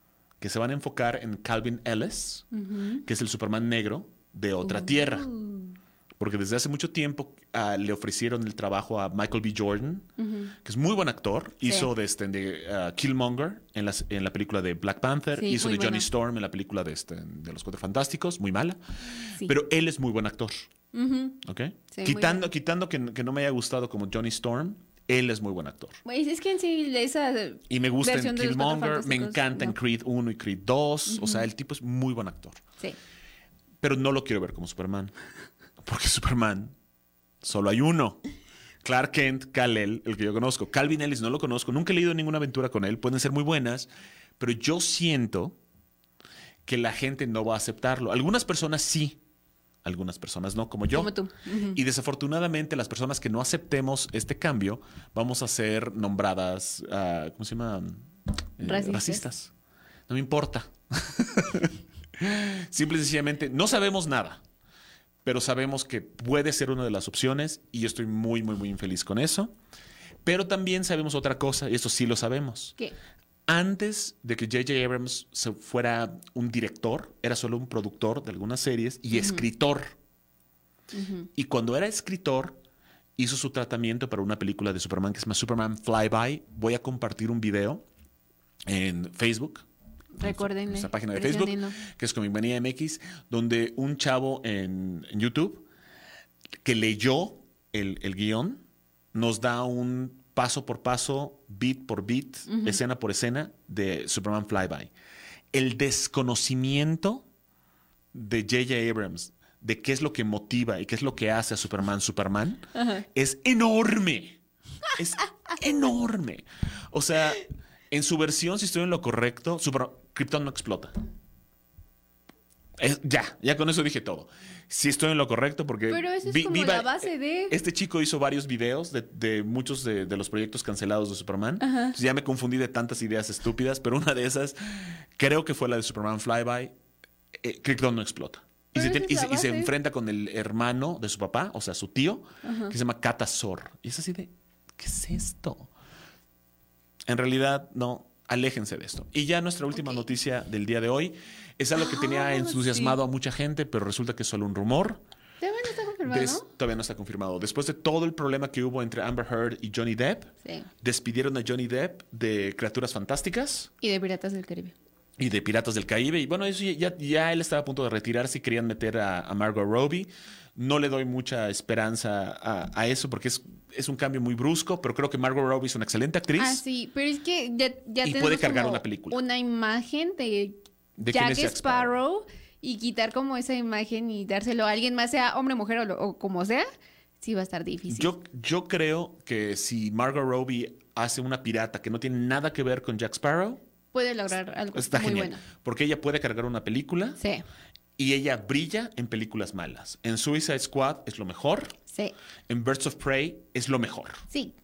que se van a enfocar en Calvin Ellis, que es el Superman negro de otra tierra. Porque desde hace mucho tiempo le ofrecieron el trabajo a Michael B. Jordan, que es muy buen actor. Sí. Hizo de Killmonger en la película de Black Panther. Sí, Hizo muy de Johnny buena. Storm en la película de Los Cuatro Fantásticos, muy mala. Sí. Pero él es muy buen actor. ¿Ok? Sí, muy Quitando que no me haya gustado como Johnny Storm, él es muy buen actor. Pues es que en sí esa Y me gusta en versión de los Cuatro Killmonger, me Fantásticos, encanta en no. Creed 1 y Creed 2. O sea, el tipo es muy buen actor. Sí. Pero no lo quiero ver como Superman. Porque Superman solo hay uno. Clark Kent, Kal-El, el que yo conozco. Calvin Ellis no lo conozco. Nunca he leído ninguna aventura con él. Pueden ser muy buenas. Pero yo siento que la gente no va a aceptarlo. Algunas personas sí. Algunas personas no, como yo. Como tú. Y desafortunadamente las personas que no aceptemos este cambio vamos a ser nombradas, ¿cómo se llama? Racistas. No me importa. Simple y sencillamente, no sabemos nada, pero sabemos que puede ser una de las opciones y yo estoy muy, muy, muy infeliz con eso. Pero también sabemos otra cosa, y esto sí lo sabemos. ¿Qué? Antes de que J.J. Abrams se fuera un director, era solo un productor de algunas series y escritor. Y cuando era escritor, hizo su tratamiento para una película de Superman que se llama Superman Flyby. Voy a compartir un video en Facebook. Recuérdenle. Nuestra página de Facebook, presionenlo. que es Comic Manía MX, donde un chavo en YouTube que leyó el guión nos da un paso por paso, beat por beat, escena por escena de Superman Flyby. El desconocimiento de J.J. Abrams de qué es lo que motiva y qué es lo que hace a Superman es enorme. Es enorme. O sea, en su versión, si estoy en lo correcto, Krypton no explota. Ya con eso dije todo. Sí estoy en lo correcto porque... Pero eso es como la base de... Este chico hizo varios videos de muchos de los proyectos cancelados de Superman. Entonces ya me confundí de tantas ideas estúpidas, pero una de esas creo que fue la de Superman Flyby. Krypton no explota. Y Pero esa es la y se base. enfrenta con el hermano de su papá, o sea, su tío, que se llama Katazor. Y es así de, ¿qué es esto? En realidad, no, aléjense de esto. Y ya nuestra última noticia del día de hoy es algo que tenía entusiasmado a mucha gente, pero resulta que es solo un rumor. ¿Todavía no está confirmado? Todavía no está confirmado. Después de todo el problema que hubo entre Amber Heard y Johnny Depp, Sí. despidieron a Johnny Depp de Criaturas Fantásticas Y de Piratas del Caribe. y de Piratas del Caribe. Y bueno, eso ya él estaba a punto de retirarse y querían meter a Margot Robbie. No le doy mucha esperanza a eso porque es un cambio muy brusco, pero creo que Margot Robbie es una excelente actriz. Ah, sí, pero es que ya Y tenemos puede cargar como una película. una imagen de ¿De quién Jack es Jack Sparrow y quitar como esa imagen y dárselo a alguien más, sea hombre, mujer o como sea, sí va a estar difícil. Yo creo que si Margot Robbie hace una pirata que no tiene nada que ver con Jack Sparrow, Puede lograr algo está muy genial. bueno. Porque ella puede cargar una película Sí, y ella brilla en películas malas. En Suicide Squad es lo mejor. sí, En Birds of Prey es lo mejor. sí.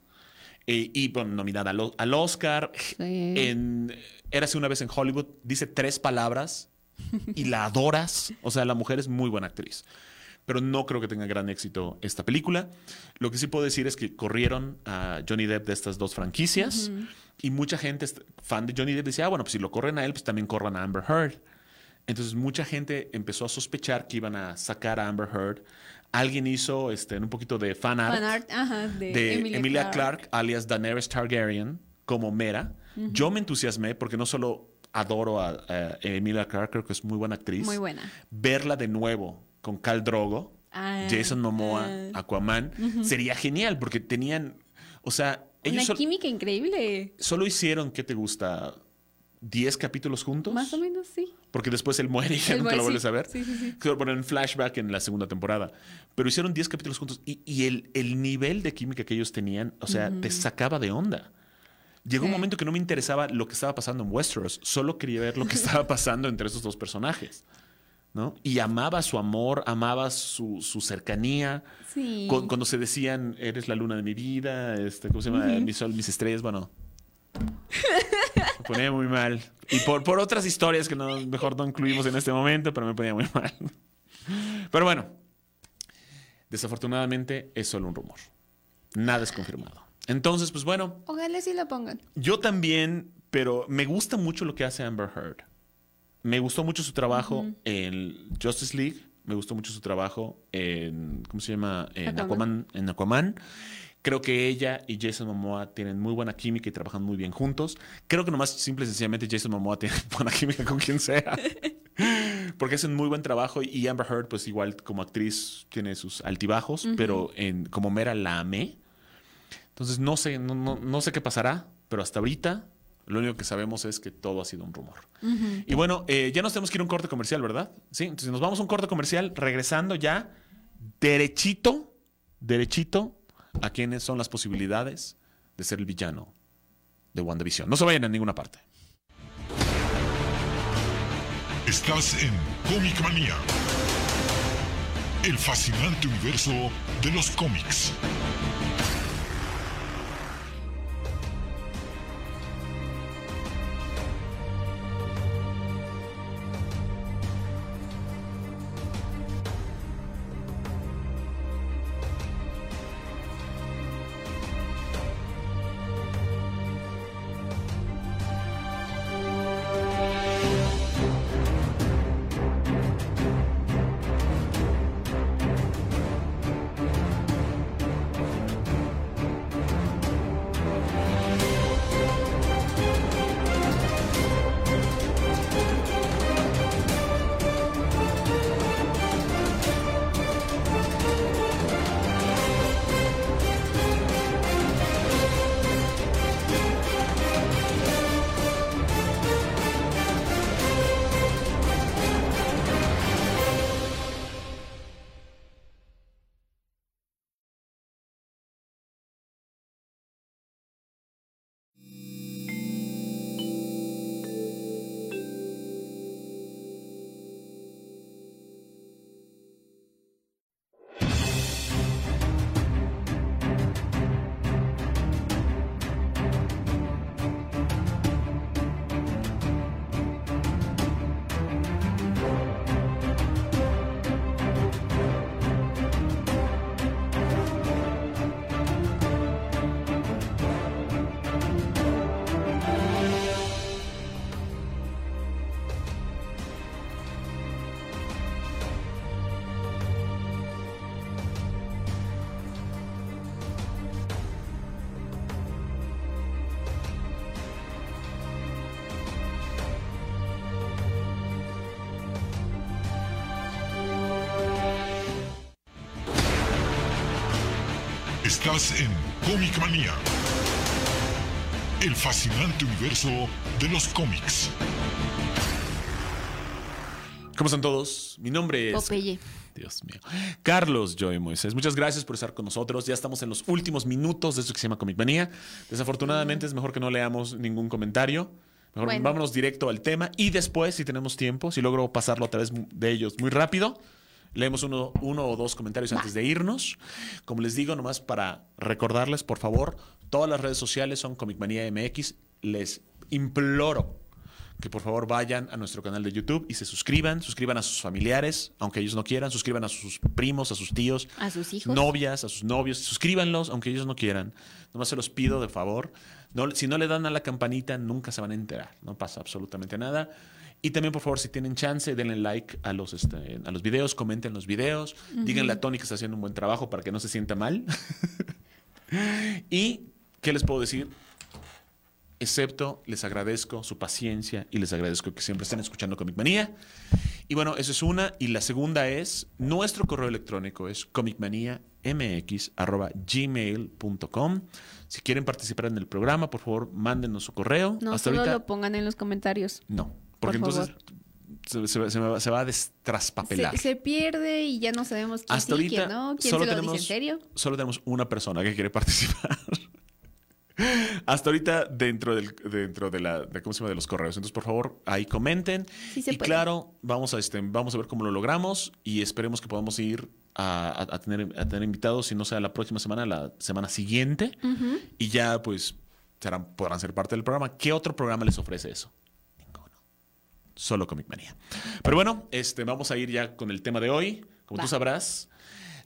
Y bueno, nominada al Oscar. Sí. En Érase una vez en Hollywood, dice 3 palabras y la adoras. O sea, la mujer es muy buena actriz. Pero no creo que tenga gran éxito esta película. Lo que sí puedo decir es que corrieron a Johnny Depp de estas 2 franquicias. Y mucha gente fan de Johnny Depp decía, bueno, pues si lo corren a él, pues también corran a Amber Heard. Entonces mucha gente empezó a sospechar que iban a sacar a Amber Heard. Alguien hizo un poquito de fan art, de Emilia Clarke, alias Daenerys Targaryen, como Mera. Yo me entusiasmé porque no solo adoro a Emilia Clarke, creo que es muy buena actriz. Muy buena. Verla de nuevo con Khal Drogo, Jason Momoa, Aquaman, sería genial porque tenían, o sea, Una ellos química increíble. solo hicieron, ¿qué te gusta? 10 capítulos juntos. Más o menos, sí. Porque después él muere y ya Él nunca muere, lo vuelves sí. a ver. Sí, sí, sí. Que lo ponen en flashback en la segunda temporada. Pero hicieron 10 capítulos juntos y el nivel de química que ellos tenían, o sea, te sacaba de onda. Llegó un Sí. momento que no me interesaba lo que estaba pasando en Westeros. Solo quería ver lo que estaba pasando entre esos 2 personajes. ¿No? Y amaba su amor, amaba su cercanía. Sí. Cuando se decían, eres la luna de mi vida, ¿cómo se llama? Mi sol, mis estrellas, bueno. Me ponía muy mal. Y por otras historias que mejor no incluimos en este momento, pero me ponía muy mal. Pero bueno, desafortunadamente es solo un rumor. Nada es confirmado. Entonces, pues bueno, Ojalá sí lo pongan. yo también, pero me gusta mucho lo que hace Amber Heard. Me gustó mucho su trabajo en Justice League. Me gustó mucho su trabajo en, ¿cómo se llama? En Aquaman. Creo que ella y Jason Momoa tienen muy buena química y trabajan muy bien juntos. Creo que nomás, simple y sencillamente, Jason Momoa tiene buena química con quien sea. Porque hacen muy buen trabajo. Y Amber Heard, pues igual como actriz, tiene sus altibajos. Pero como Mera la amé. Entonces no sé qué pasará. Pero hasta ahorita, lo único que sabemos es que todo ha sido un rumor. Y bueno, ya nos tenemos que ir a un corte comercial, ¿verdad? Sí, entonces nos vamos a un corte comercial. Regresando ya derechito a quiénes son las posibilidades de ser el villano de WandaVision. No se vayan a ninguna parte. Estás en Comic Manía, el fascinante universo de los cómics. Estás en Comic Manía, el fascinante universo de los cómics. ¿Cómo están todos? Mi nombre es... Popeye. Dios mío. Carlos Joy Moisés. Muchas gracias por estar con nosotros. Ya estamos en los últimos minutos de esto que se llama Comic Manía. Desafortunadamente es mejor que no leamos ningún comentario. Mejor vámonos directo al tema. Y después, si tenemos tiempo, si logro pasarlo a través de ellos muy rápido, leemos uno o dos comentarios antes de irnos. Como les digo, nomás para recordarles, por favor, todas las redes sociales son Comic Manía MX. Les imploro que por favor vayan a nuestro canal de YouTube y se suscriban a sus familiares, aunque ellos no quieran, suscriban a sus primos, a sus tíos, a sus hijos, novias, a sus novios, suscríbanlos, aunque ellos no quieran. Nomás se los pido de favor. No, si no le dan a la campanita, nunca se van a enterar. No pasa absolutamente nada. Y también, por favor, si tienen chance, denle like a los videos, comenten los videos, díganle a Tony que está haciendo un buen trabajo para que no se sienta mal. ¿Y qué les puedo decir? Excepto, les agradezco su paciencia y les agradezco que siempre estén escuchando Comic Manía. Y bueno, esa es una. Y la segunda es, nuestro correo electrónico es comicmaniamx@gmail.com. Si quieren participar en el programa, por favor, mándenos su correo. No, hasta solo ahorita lo pongan en los comentarios. no, porque por entonces se va a traspapelar. Se pierde y ya no sabemos quién Hasta sí, ahorita quién no, quién solo se lo tenemos, dice en serio. Solo tenemos una persona que quiere participar. Hasta ahorita dentro de ¿cómo se llama? De los correos. Entonces, por favor, ahí comenten. Sí se y puede. claro, vamos a ver cómo lo logramos y esperemos que podamos ir a tener invitados, si no sea la próxima semana, la semana siguiente. Y ya, pues, podrán ser parte del programa. ¿Qué otro programa les ofrece eso? Ninguno. Solo Comic Manía. Pero bueno, vamos a ir ya con el tema de hoy. Como tú sabrás,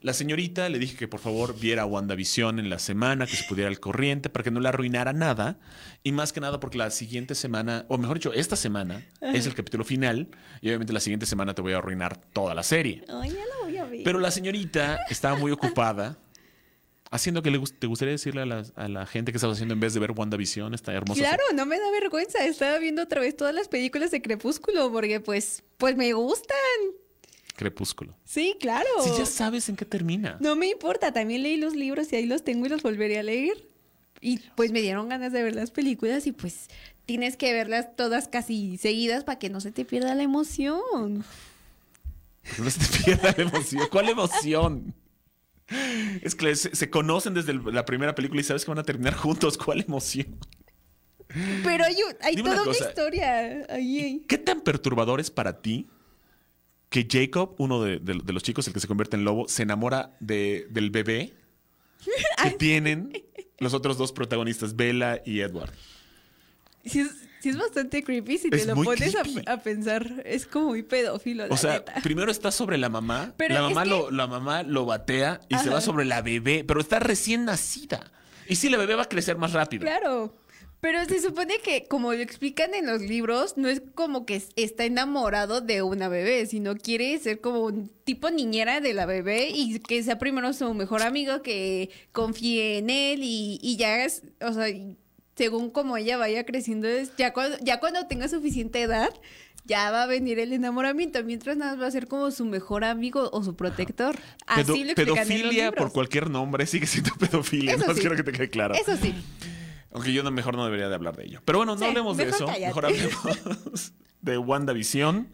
La señorita le dije que por favor viera WandaVision en la semana, que se pudiera al corriente, para que no le arruinara nada. Y más que nada porque la siguiente semana, o mejor dicho, esta semana es el capítulo final. Y obviamente la siguiente semana te voy a arruinar toda la serie. Ay, ya la voy a ver. Pero la señorita estaba muy ocupada haciendo que te gustaría decirle a la gente que estás haciendo en vez de ver WandaVision, esta hermosa Claro, no me da vergüenza. Estaba viendo otra vez todas las películas de Crepúsculo porque pues me gustan. Crepúsculo. Sí, claro. Si ya sabes en qué termina. No me importa, también leí los libros y ahí los tengo y los volveré a leer. Y pues me dieron ganas de ver las películas y pues tienes que verlas todas casi seguidas para que no se te pierda la emoción. No se te pierda la emoción. ¿Cuál emoción? Es que se conocen desde la primera película y sabes que van a terminar juntos. ¿Cuál emoción? Pero hay Dime toda una una cosa. historia ahí. ¿Qué tan perturbador es para ti que Jacob, uno de los chicos, el que se convierte en lobo, se enamora del bebé que tienen los otros dos protagonistas, Bella y Edward? Sí es bastante creepy si te Es lo muy pones creepy. a pensar. Es como muy pedófilo, la O sea, neta. primero está sobre la mamá, Pero la es mamá, que- la mamá lo batea y se Ajá. va sobre la bebé, pero está recién nacida. Y sí, la bebé va a crecer más rápido. Claro. Pero se supone que, como lo explican en los libros, no es como que está enamorado de una bebé, sino quiere ser como un tipo niñera de la bebé y que sea primero su mejor amigo, que confíe en él y ya es, o sea, según como ella vaya creciendo, ya cuando tenga suficiente edad, ya va a venir el enamoramiento, mientras nada más va a ser como su mejor amigo o su protector. Así lo explican en los Pedofilia libros. por cualquier nombre sigue siendo pedofilia. Eso No sí. quiero que te quede claro. Eso sí. Aunque yo mejor no debería de hablar de ello. Pero bueno, no Sí, hablemos de mejor eso. cállate. Mejor hablemos de WandaVision.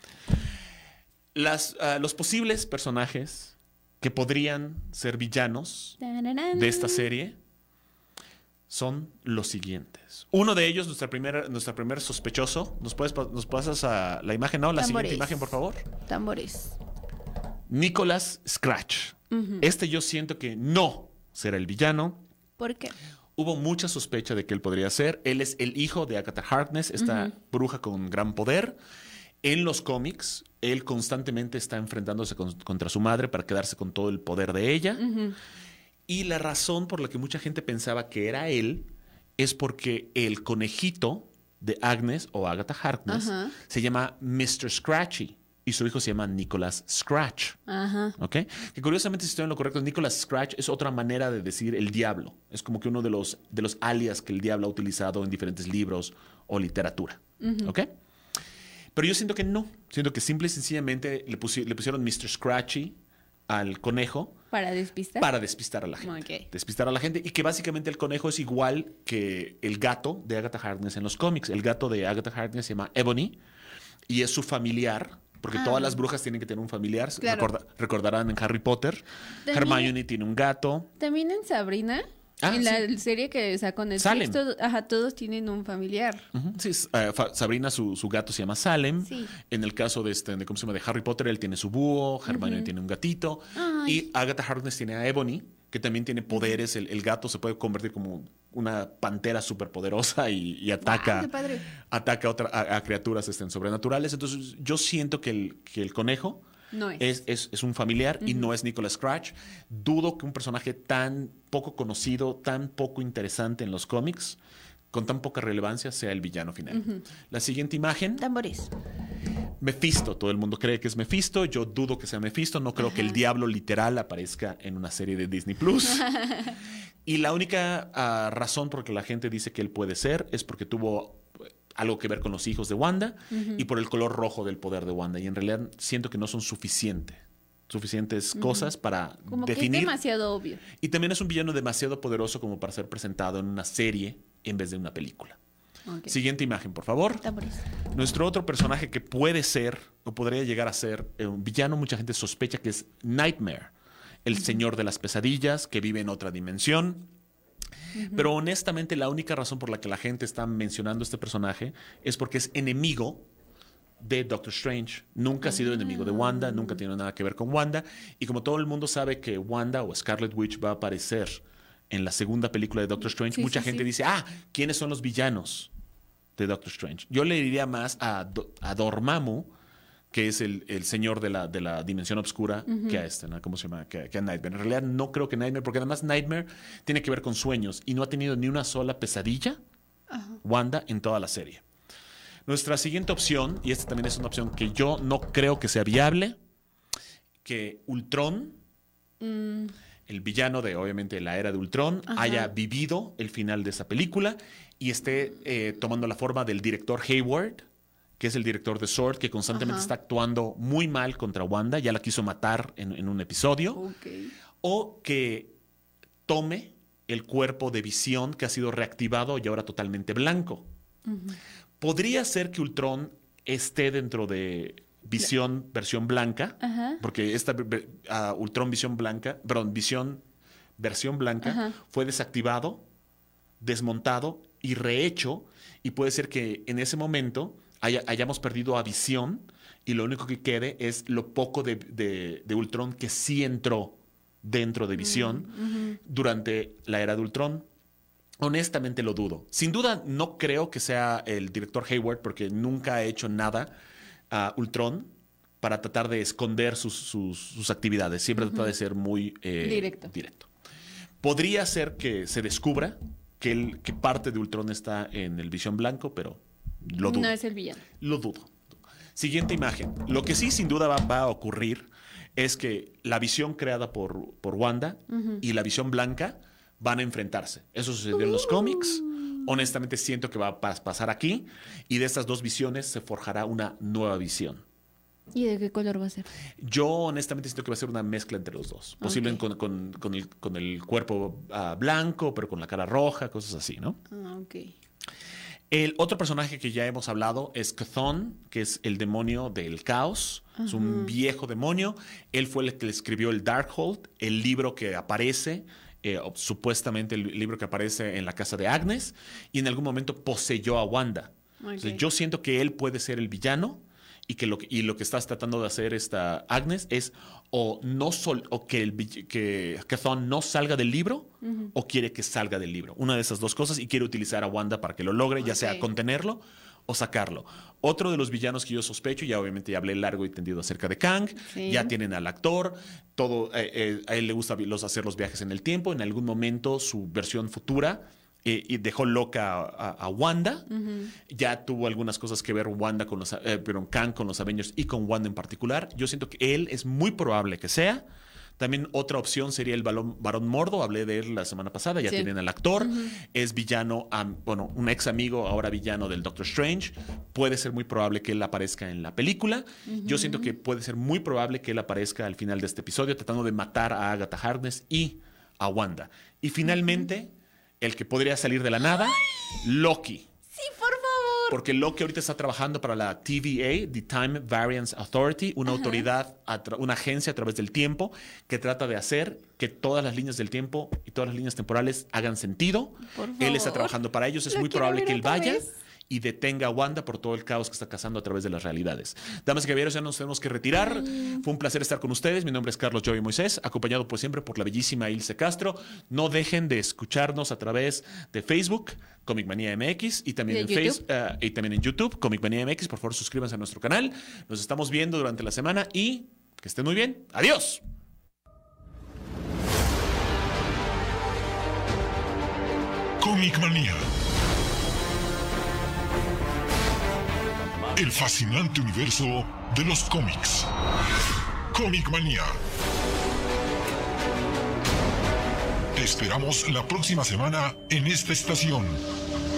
Los posibles personajes que podrían ser villanos de esta serie son los siguientes. Uno de ellos, nuestra primer sospechoso. ¿Nos pasas a la imagen? No, la siguiente Tambores. imagen, por favor. Tambores. Nicholas Scratch. Este yo siento que no será el villano. ¿Por qué? Hubo mucha sospecha de que él podría ser. Él es el hijo de Agatha Harkness, esta bruja con gran poder. En los cómics, él constantemente está enfrentándose contra su madre para quedarse con todo el poder de ella. Y la razón por la que mucha gente pensaba que era él es porque el conejito de Agnes o Agatha Harkness Ajá. se llama Mr. Scratchy y su hijo se llama Nicholas Scratch. Ajá. ¿Ok? Que curiosamente, si estoy en lo correcto, Nicholas Scratch es otra manera de decir el diablo. Es como que uno de los alias que el diablo ha utilizado en diferentes libros o literatura. ¿Ok? Pero yo siento que no. Siento que simple y sencillamente le pusieron Mr. Scratchy al conejo ¿Para despistar? para despistar a la gente. Ok. Despistar a la gente. Y que básicamente el conejo es igual que el gato de Agatha Harkness en los cómics. El gato de Agatha Harkness se llama Ebony y es su familiar. Porque todas las brujas tienen que tener un familiar. Claro. Recordarán en Harry Potter. También- Hermione tiene un gato. También en Sabrina, Ah, en la sí. serie que sacó Netflix, Salem. todos tienen un familiar. Ujú. Sí, Sabrina, su gato se llama Salem. Sí. En el caso ¿cómo se llama? De Harry Potter, él tiene su búho. Hermione tiene un gatito. Ay. Y Agatha Harkness tiene a Ebony, que también tiene poderes. El gato se puede convertir como una pantera superpoderosa y ataca, Wow, qué padre. ataca a criaturas sobrenaturales. Entonces, yo siento que el conejo No es. es un familiar y no es Nicholas Scratch. Dudo que un personaje tan poco conocido, tan poco interesante en los cómics, con tan poca relevancia, sea el villano final. La siguiente imagen, Tambores. Mephisto. Todo el mundo cree que es Mephisto. Yo dudo que sea Mephisto. No creo que el diablo literal aparezca en una serie de Disney Plus. Y la única razón por la que la gente dice que él puede ser es porque tuvo algo que ver con los hijos de Wanda y por el color rojo del poder de Wanda. Y en realidad siento que no son suficientes cosas para Como que es definir. demasiado obvio. Y también es un villano demasiado poderoso como para ser presentado en una serie en vez de una película. Ok. Siguiente imagen, por favor. Tambores. Nuestro otro personaje que puede ser o podría llegar a ser un villano, mucha gente sospecha que es Nightmare, el señor de las pesadillas que vive en otra dimensión. Pero honestamente la única razón por la que la gente está mencionando este personaje es porque es enemigo de Doctor Strange. Nunca ha sido enemigo de Wanda, nunca tiene nada que ver con Wanda. Y como todo el mundo sabe que Wanda o Scarlet Witch va a aparecer en la segunda película de Doctor Strange, Sí, mucha sí, gente sí. dice, ¿quiénes son los villanos de Doctor Strange? Yo le diría más a Dormammu, que es el señor de la dimensión oscura, que a ¿no? ¿Cómo se llama? Que a Nightmare. En realidad no creo que Nightmare, porque además Nightmare tiene que ver con sueños y no ha tenido ni una sola pesadilla, Wanda, en toda la serie. Nuestra siguiente opción, y esta también es una opción que yo no creo que sea viable, que Ultron, el villano de, obviamente, la era de Ultron, haya vivido el final de esa película y esté tomando la forma del director Hayward, que es el director de S.W.O.R.D., que constantemente está actuando muy mal contra Wanda, ya la quiso matar en un episodio, o que tome el cuerpo de Visión, que ha sido reactivado y ahora totalmente blanco. Podría ser que Ultron esté dentro de Visión versión blanca, porque esta Ultron Visión blanca, perdón, Visión versión blanca fue desactivado, desmontado y rehecho, y puede ser que en ese momento hayamos perdido a Visión y lo único que quede es lo poco de Ultron que sí entró dentro de Visión durante la era de Ultron. Honestamente lo dudo. Sin duda no creo que sea el director Hayward, porque nunca ha hecho nada a Ultron para tratar de esconder sus actividades. Siempre trata de ser muy directo. Podría ser que se descubra que parte de Ultron está en el Visión blanco, pero lo dudo. No es el villano. Lo dudo. Siguiente imagen. Lo que sí sin duda va a ocurrir es que la Visión creada por Wanda y la Visión blanca van a enfrentarse. Eso sucedió en los cómics. Honestamente siento que va a pasar aquí, y de estas dos visiones se forjará una nueva visión. ¿Y de qué color va a ser? Yo honestamente siento que va a ser una mezcla entre los dos. Posiblemente con el cuerpo blanco, pero con la cara roja, cosas así, ¿no? El otro personaje que ya hemos hablado es Chthon, que es el demonio del caos. Es un viejo demonio. Él fue el que escribió el Darkhold, el libro que aparece, supuestamente el libro que aparece en la casa de Agnes, y en algún momento poseyó a Wanda. Entonces, yo siento que él puede ser el villano, y que lo que estás tratando de hacer esta Agnes es que Chthon no salga del libro, o quiere que salga del libro. Una de esas dos cosas, y quiere utilizar a Wanda para que lo logre, ya sea contenerlo o sacarlo. Otro de los villanos que yo sospecho, ya obviamente ya hablé largo y tendido acerca de Kang, ya tienen al actor, a él le gusta hacer los viajes en el tiempo. En algún momento su versión futura y dejó loca a Wanda. Ya tuvo algunas cosas que ver Kang con los Avengers y con Wanda en particular. Yo siento que él es muy probable que sea. También otra opción sería el Barón Mordo. Hablé de él la semana pasada. Ya tienen al actor. Es villano, un ex amigo, ahora villano del Doctor Strange. Puede ser muy probable que él aparezca en la película. Yo siento que puede ser muy probable que él aparezca al final de este episodio, tratando de matar a Agatha Harkness y a Wanda. Y finalmente, el que podría salir de la nada, Loki. Sí, por favor. Porque Loki ahorita está trabajando para la TVA, The Time Variance Authority, una autoridad, una agencia a través del tiempo que trata de hacer que todas las líneas del tiempo y todas las líneas temporales hagan sentido. Él está trabajando para ellos. Es muy probable que él vaya y detenga a Wanda por todo el caos que está causando a través de las realidades. Damas y caballeros, ya nos tenemos que retirar. Fue un placer estar con ustedes. Mi nombre es Carlos Joey Moisés, acompañado pues siempre por la bellísima Ilse Castro. No dejen de escucharnos a través de Facebook, Comic Manía MX, y también y también en YouTube, Comic Manía MX. Por favor, suscríbanse a nuestro canal. Nos estamos viendo durante la semana y que estén muy bien. ¡Adiós! Comic Manía. El fascinante universo de los cómics. Comic Manía. Te esperamos la próxima semana en esta estación.